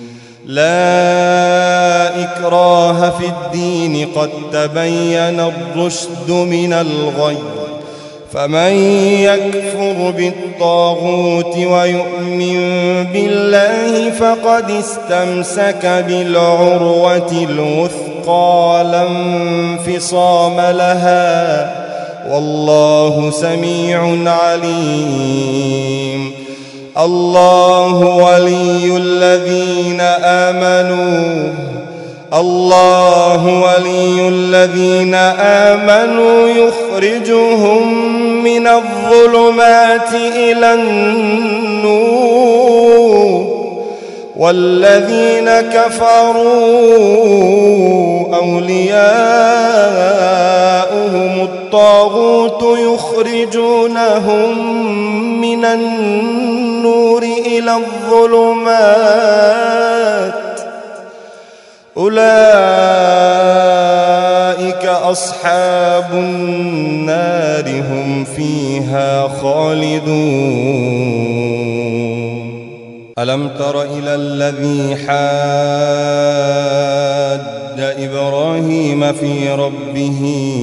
لا إكراه في الدين قد تبين الرشد من الغي فمن يكفر بالطاغوت ويؤمن بالله فقد استمسك بالعروة الوثقى لا انفصام لها والله سميع عليم. الله ولي الذين آمنوا يخرجهم من الظلمات إلى النور والذين كفروا أولياؤهم الطاغوت يخرجونهم من النور إلى الظلمات أولئك أصحاب النار هم فيها خالدون. ألم تر إلى الذي حاج إبراهيم في ربه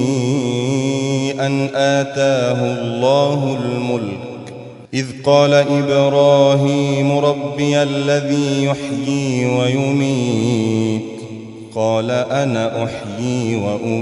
أن آتاه الله الملك إذ قال إبراهيم ربي الذي يحيي ويميت قال أنا أحيي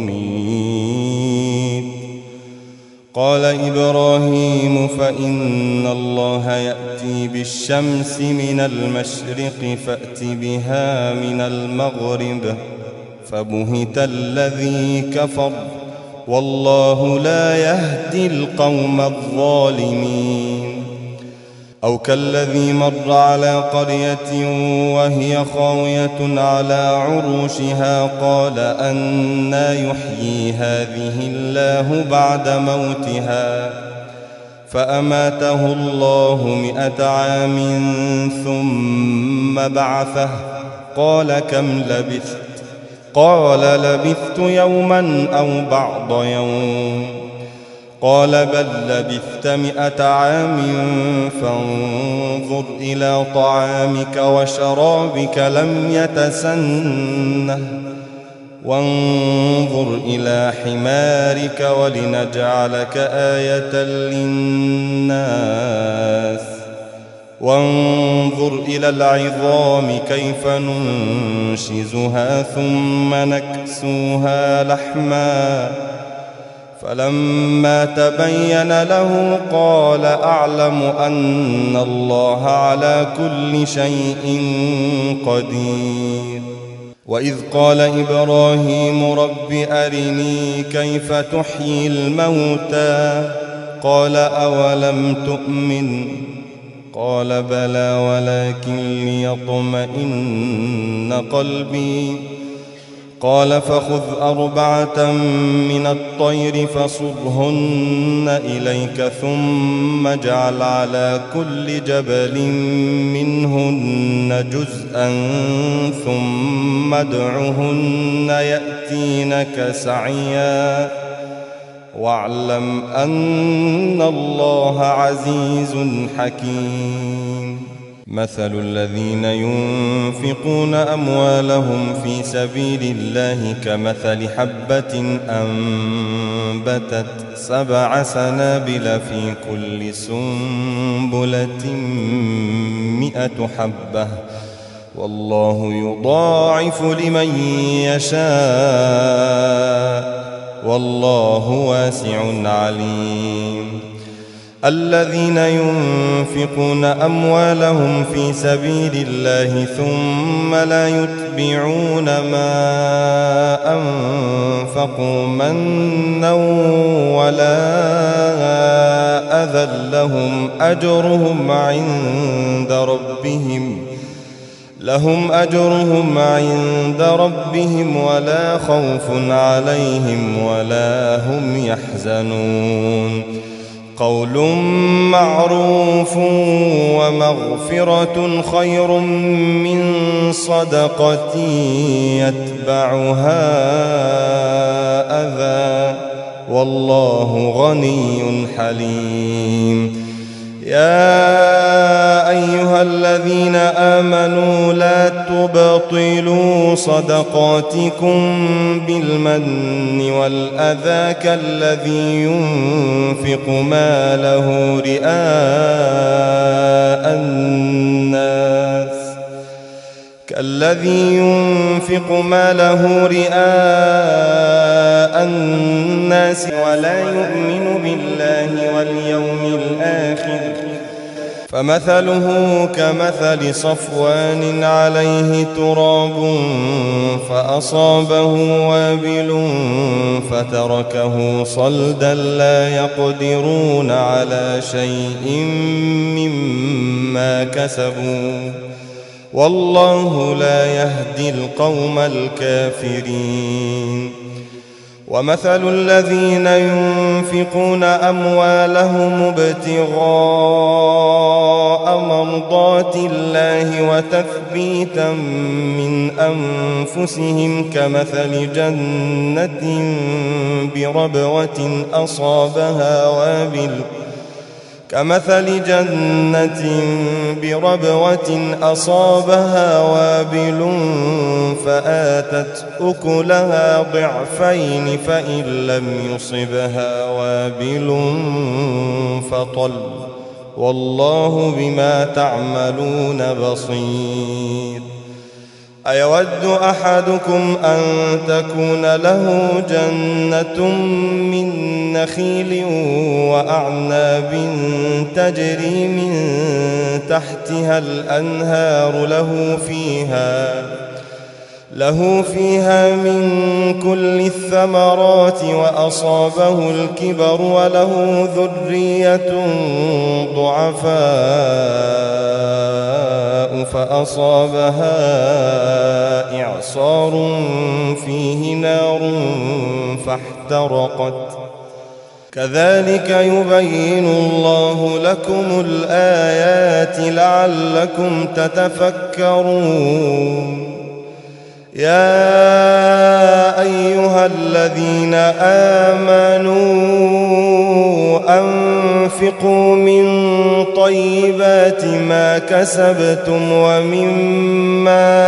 وأميت قال إبراهيم فإن الله يأتي بالشمس من المشرق فأت بها من المغرب فبهت الذي كفر والله لا يهدي القوم الظالمين. أو كالذي مر على قرية وهي خاوية على عروشها قال أنى يحيي هذه الله بعد موتها فأماته الله 100 عام ثم بعثه قال كم لبثت قال لبثت يوما أو بعض يوم قال بل لبثت 100 عام فانظر إلى طعامك وشرابك لم يتسنه وانظر إلى حمارك ولنجعلك آية للناس وانظر إلى العظام كيف ننشزها ثم نكسوها لحما فلما تبين له قال أعلم أن الله على كل شيء قدير. وإذ قال إبراهيم رب أرني كيف تحيي الموتى قال أولم تؤمن قال بلى ولكن ليطمئن قلبي قال فخذ 4 من الطير فصرهن إليك ثم اجعل على كل جبل منهن جزءا ثم ادعهن يأتينك سعيا واعلم أن الله عزيز حكيم مثل الذين ينفقون أموالهم في سبيل الله كمثل حبة أنبتت 7 سنابل في كل سنبلة 100 حبة والله يضاعف لمن يشاء والله واسع عليم الذين ينفقون أموالهم في سبيل الله ثم لا يتبعون ما أنفقوا منا ولا أذى لهم أجرهم عند ربهم ولا خوف عليهم ولا هم يحزنون قول معروف ومغفرة خير من صدقة يتبعها أذى والله غني حليم يا أيها الذين آمنوا لا تبطلوا صدقاتكم بالمن والأذى كالذي ينفق ماله رئاء الناس ولا يؤمن بالله واليوم الآخر فمثله كمثل صفوان عليه تراب فأصابه وابل فتركه صلدا لا يقدرون على شيء مما كسبوا والله لا يهدي القوم الكافرين ومثل الذين ينفقون أموالهم ابتغاء مرضات الله وتثبيتا من أنفسهم كمثل جنة بربوة أصابها وابل فآتت أكلها ضعفين فإن لم يصبها وابل فطل والله بما تعملون بصير أيود أحدكم أن تكون له جنة من نخيل وأعناب تجري من تحتها الأنهار له فيها من كل الثمرات وأصابه الكبر وله ذرية ضعفاء فأصابها إعصار فيه نار فاحترقت كذلك يبين الله لكم الآيات لعلكم تتفكرون يا أيها الذين آمنوا أنفقوا من طيبات ما كسبتم ومما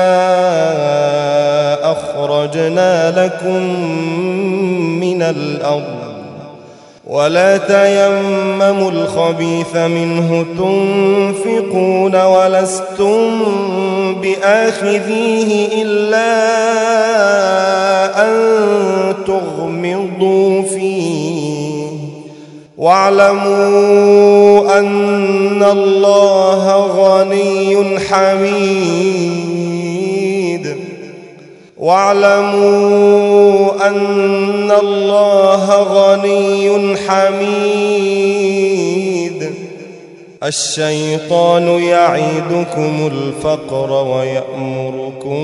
أخرجنا لكم من الأرض ولا تيمموا الخبيث منه تنفقون ولستم بآخذيه إلا أن تغمضوا فيه واعلموا أن الله غني حميد واعلموا أن الله غني حميد. الشيطان يعدكم الفقر ويأمركم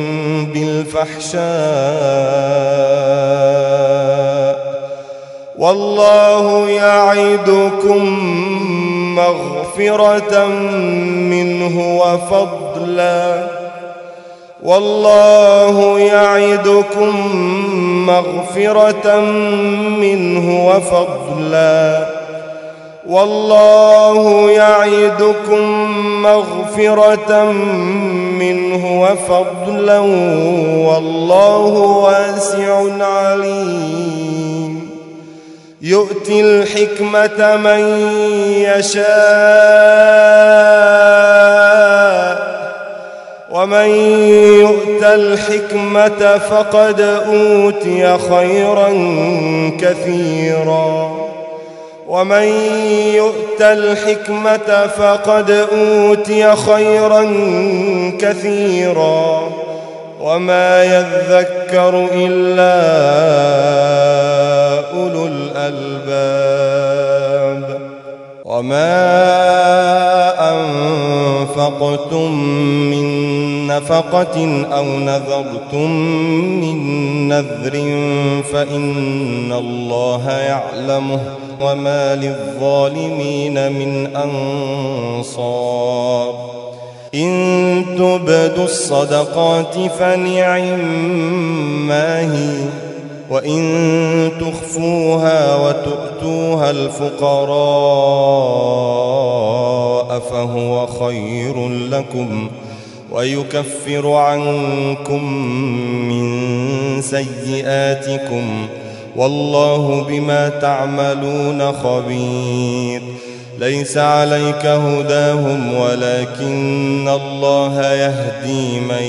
بالفحشاء والله يعدكم مغفرة منه وفضلا والله يعدكم مغفرة منه وفضلا والله يعدكم مغفرة منه وفضلا والله واسع عليم. يؤتي الحكمة من يشاء ومن يؤت الحكمة فقد أوتي خيرا كثيرا ومن يؤت الحكمة فقد أوتي خيرا كثيرا وما يذكر إلا أولو الألباب. وما أنفقتم من نفقة أو نذرتم من نذر فإن الله يعلمه وما للظالمين من أنصار. إن تبدوا الصدقات فنعما هي وإن تخفوها وتؤتوها الفقراء فهو خير لكم ويكفر عنكم من سيئاتكم والله بما تعملون خبير. ليس عليك هداهم ولكن الله يهدي من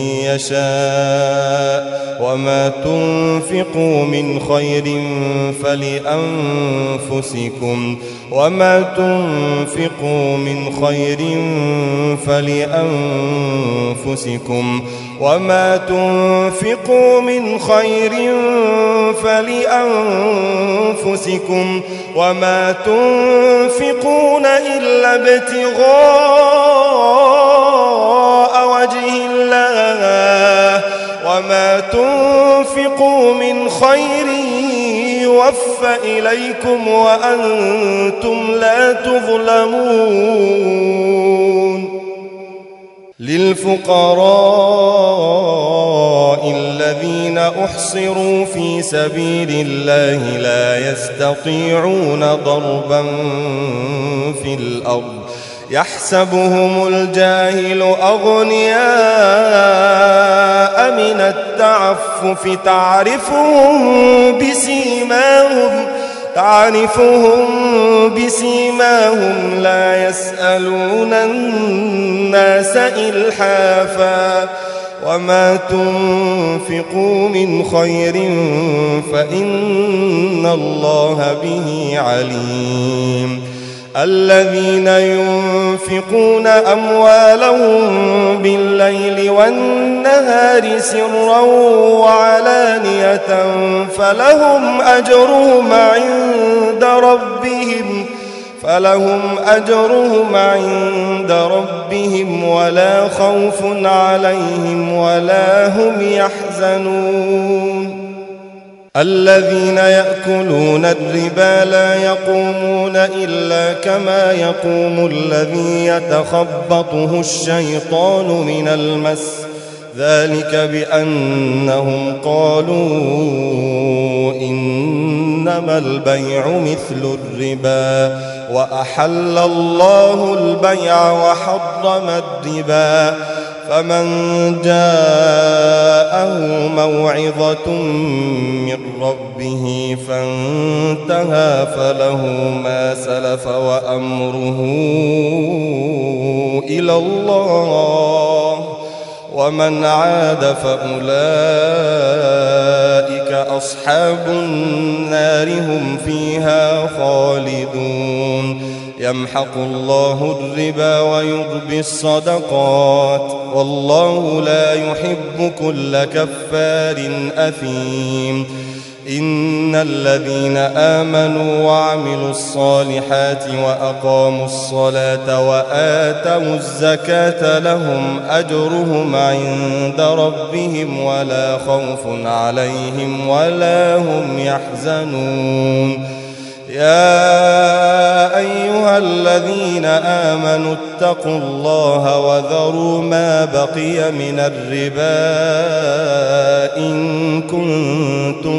يشاء وما تنفقوا من خير فلأنفسكم وما تنفقوا من خير فلأنفسكم وما تنفقوا من خير فلأنفسكم وما تنفقون إلا ابتغاء وجه الله وما تنفقوا من خير يوفى إليكم وأنتم لا تظلمون. للفقراء الذين أحصروا في سبيل الله لا يستطيعون ضربا في الأرض يحسبهم الجاهل أغنياء من التعفف تعرفهم بسيماهم لا يسألون الناس إلحافا وما تنفقوا من خير فإن الله به عليم. الذين ينفقون أموالهم بالليل والنهار سرا وعلانية فلهم أجرهم عند ربهم ولا خوف عليهم ولا هم يحزنون. الذين يأكلون الربا لا يقومون إلا كما يقوم الذي يتخبطه الشيطان من المس ذلك بأنهم قالوا إنما البيع مثل الربا وأحل الله البيع وحرم الربا فمن جاءه موعظة من ربه فانتهى فله ما سلف وأمره إلى الله ومن عاد فأولئك أصحاب النار هم فيها خالدون. يمحق الله الربا ويربي الصدقات والله لا يحب كل كفار أثيم إن الذين آمنوا وعملوا الصالحات وأقاموا الصلاة وآتوا الزكاة لهم أجرهم عند ربهم ولا خوف عليهم ولا هم يحزنون يا أيها الذين آمنوا اتقوا الله وذروا ما بقي من الربا إن كنتم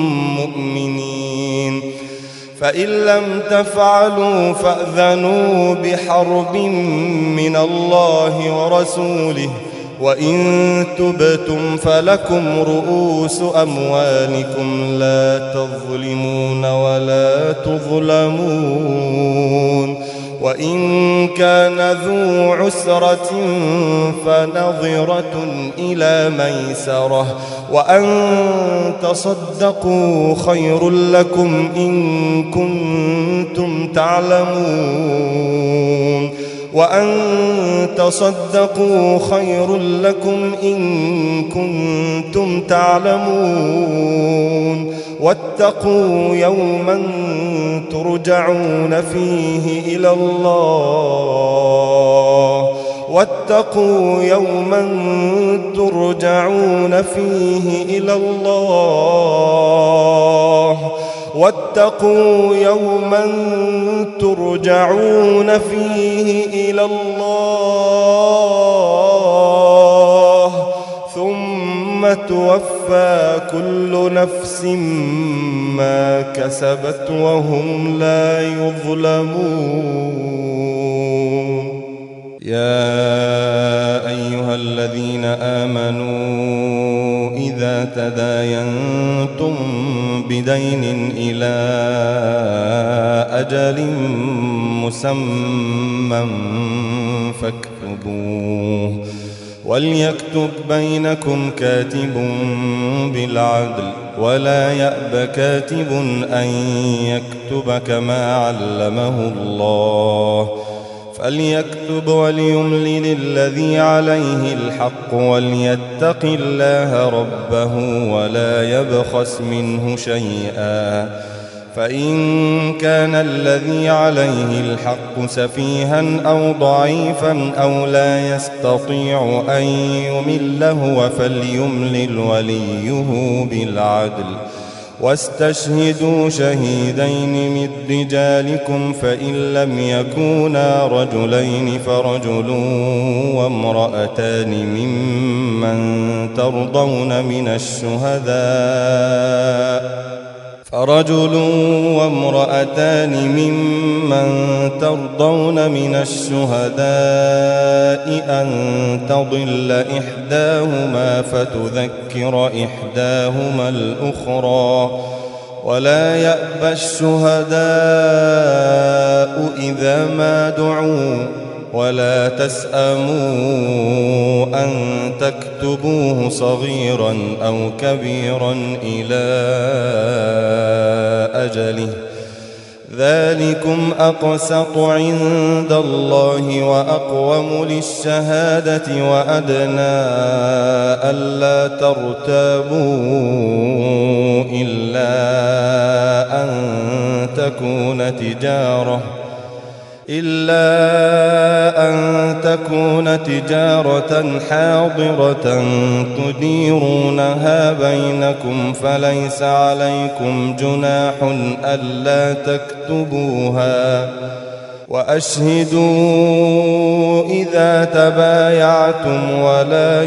مؤمنين فإن لم تفعلوا فأذنوا بحرب من الله ورسوله وإن تبتم فلكم رؤوس أموالكم لا تظلمون ولا تظلمون وإن كان ذو عسرة فنظرة إلى ميسرة وأن تصدقوا خير لكم إن كنتم تعلمون تصدقوا خير لكم إن كنتم تعلمون واتقوا يوما ترجعون فيه إلى الله واتقوا يوما ترجعون فيه إلى الله واتقوا يوما ترجعون فيه إلى الله ثم توفى كل نفس ما كسبت وهم لا يظلمون يا أيها الذين آمنوا إذا تداينتم بدين إلى أجل مسمى فاكتبوه وليكتب بينكم كاتب بالعدل ولا يأب كاتب أن يكتب كما علمه الله فليكتب وليملل الذي عليه الحق وليتق الله ربه ولا يبخس منه شيئا فإن كان الذي عليه الحق سفيها أو ضعيفا أو لا يستطيع أن يمله فليملل وليه بالعدل واستشهدوا شهيدين من رجالكم فإن لم يكونا رجلين فرجل وامرأتان ممن ترضون من الشهداء أن تضل إحداهما فتذكر إحداهما الأخرى ولا يأبى الشهداء إذا ما دعوا ولا تسأموا أن تكتبوه صغيرا أو كبيرا إلى أجله ذلكم أقسط عند الله وأقوم للشهادة وأدنى ألا ترتابوا إلا أن تكون تجارة حاضرة تديرونها بينكم فليس عليكم جناح ألا تكتبوها وأشهدوا إذا تبايعتم ولا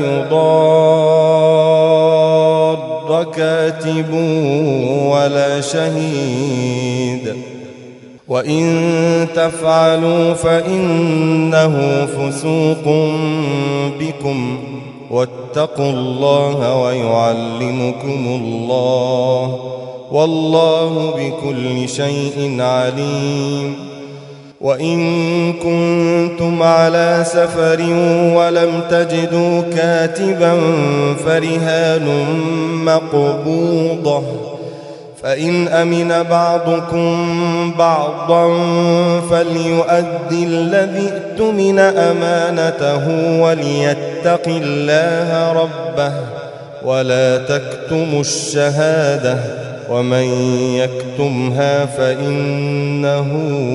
يضار كاتب ولا شهيد وإن تفعلوا فإنه فسوق بكم واتقوا الله ويعلمكم الله والله بكل شيء عليم وإن كنتم على سفر ولم تجدوا كاتبا فرهان مقبوضة فإن أمن بعضكم بعضا فليؤدي الذي اؤتمن أمانته وليتق الله ربه ولا تكتموا الشهادة ومن يكتمها فإنه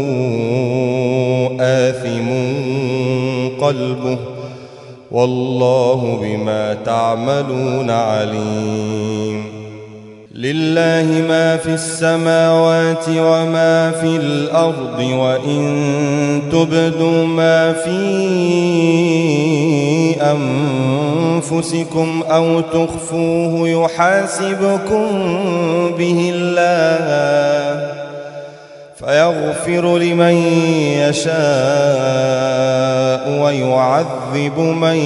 آثم قلبه والله بما تعملون عليم. لله ما في السماوات وما في الأرض وإن تبدوا ما في أنفسكم أو تخفوه يحاسبكم به الله فيغفر لمن يشاء ويعذب من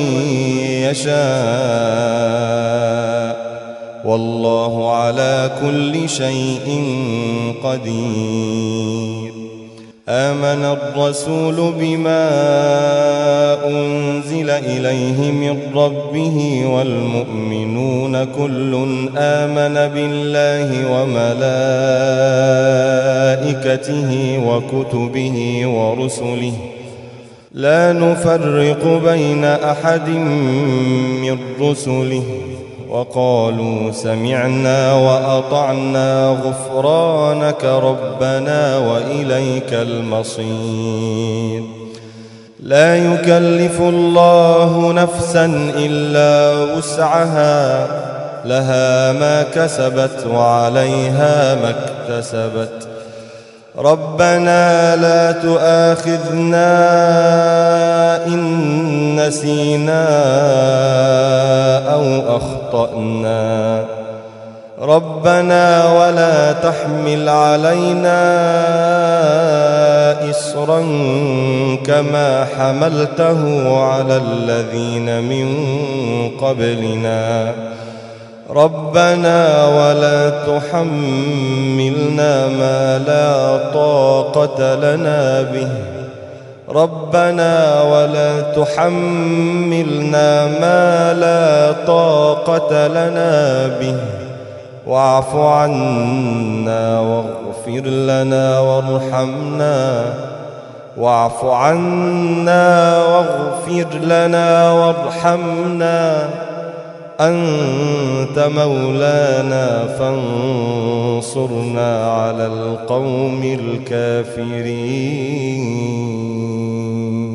يشاء والله على كل شيء قدير. آمن الرسول بما أنزل إليه من ربه والمؤمنون كل آمن بالله وملائكته وكتبه ورسله لا نفرق بين أحد من رسله وقالوا سمعنا وأطعنا غفرانك ربنا وإليك المصير. لا يكلف الله نفسا إلا وسعها لها ما كسبت وعليها ما اكتسبت ربنا لا تؤاخذنا إن نسينا أو أخطأنا ربنا ولا تحمل علينا إصرا كما حملته على الذين من قبلنا ربنا ولا تحملنا ما لا طاقة لنا به ربنا ولا تحملنا ما لا طاقة لنا به واعف عنا واغفر لنا وارحمنا واعف عنا واغفر لنا وارحمنا أنت مولانا فانصرنا على القوم الكافرين.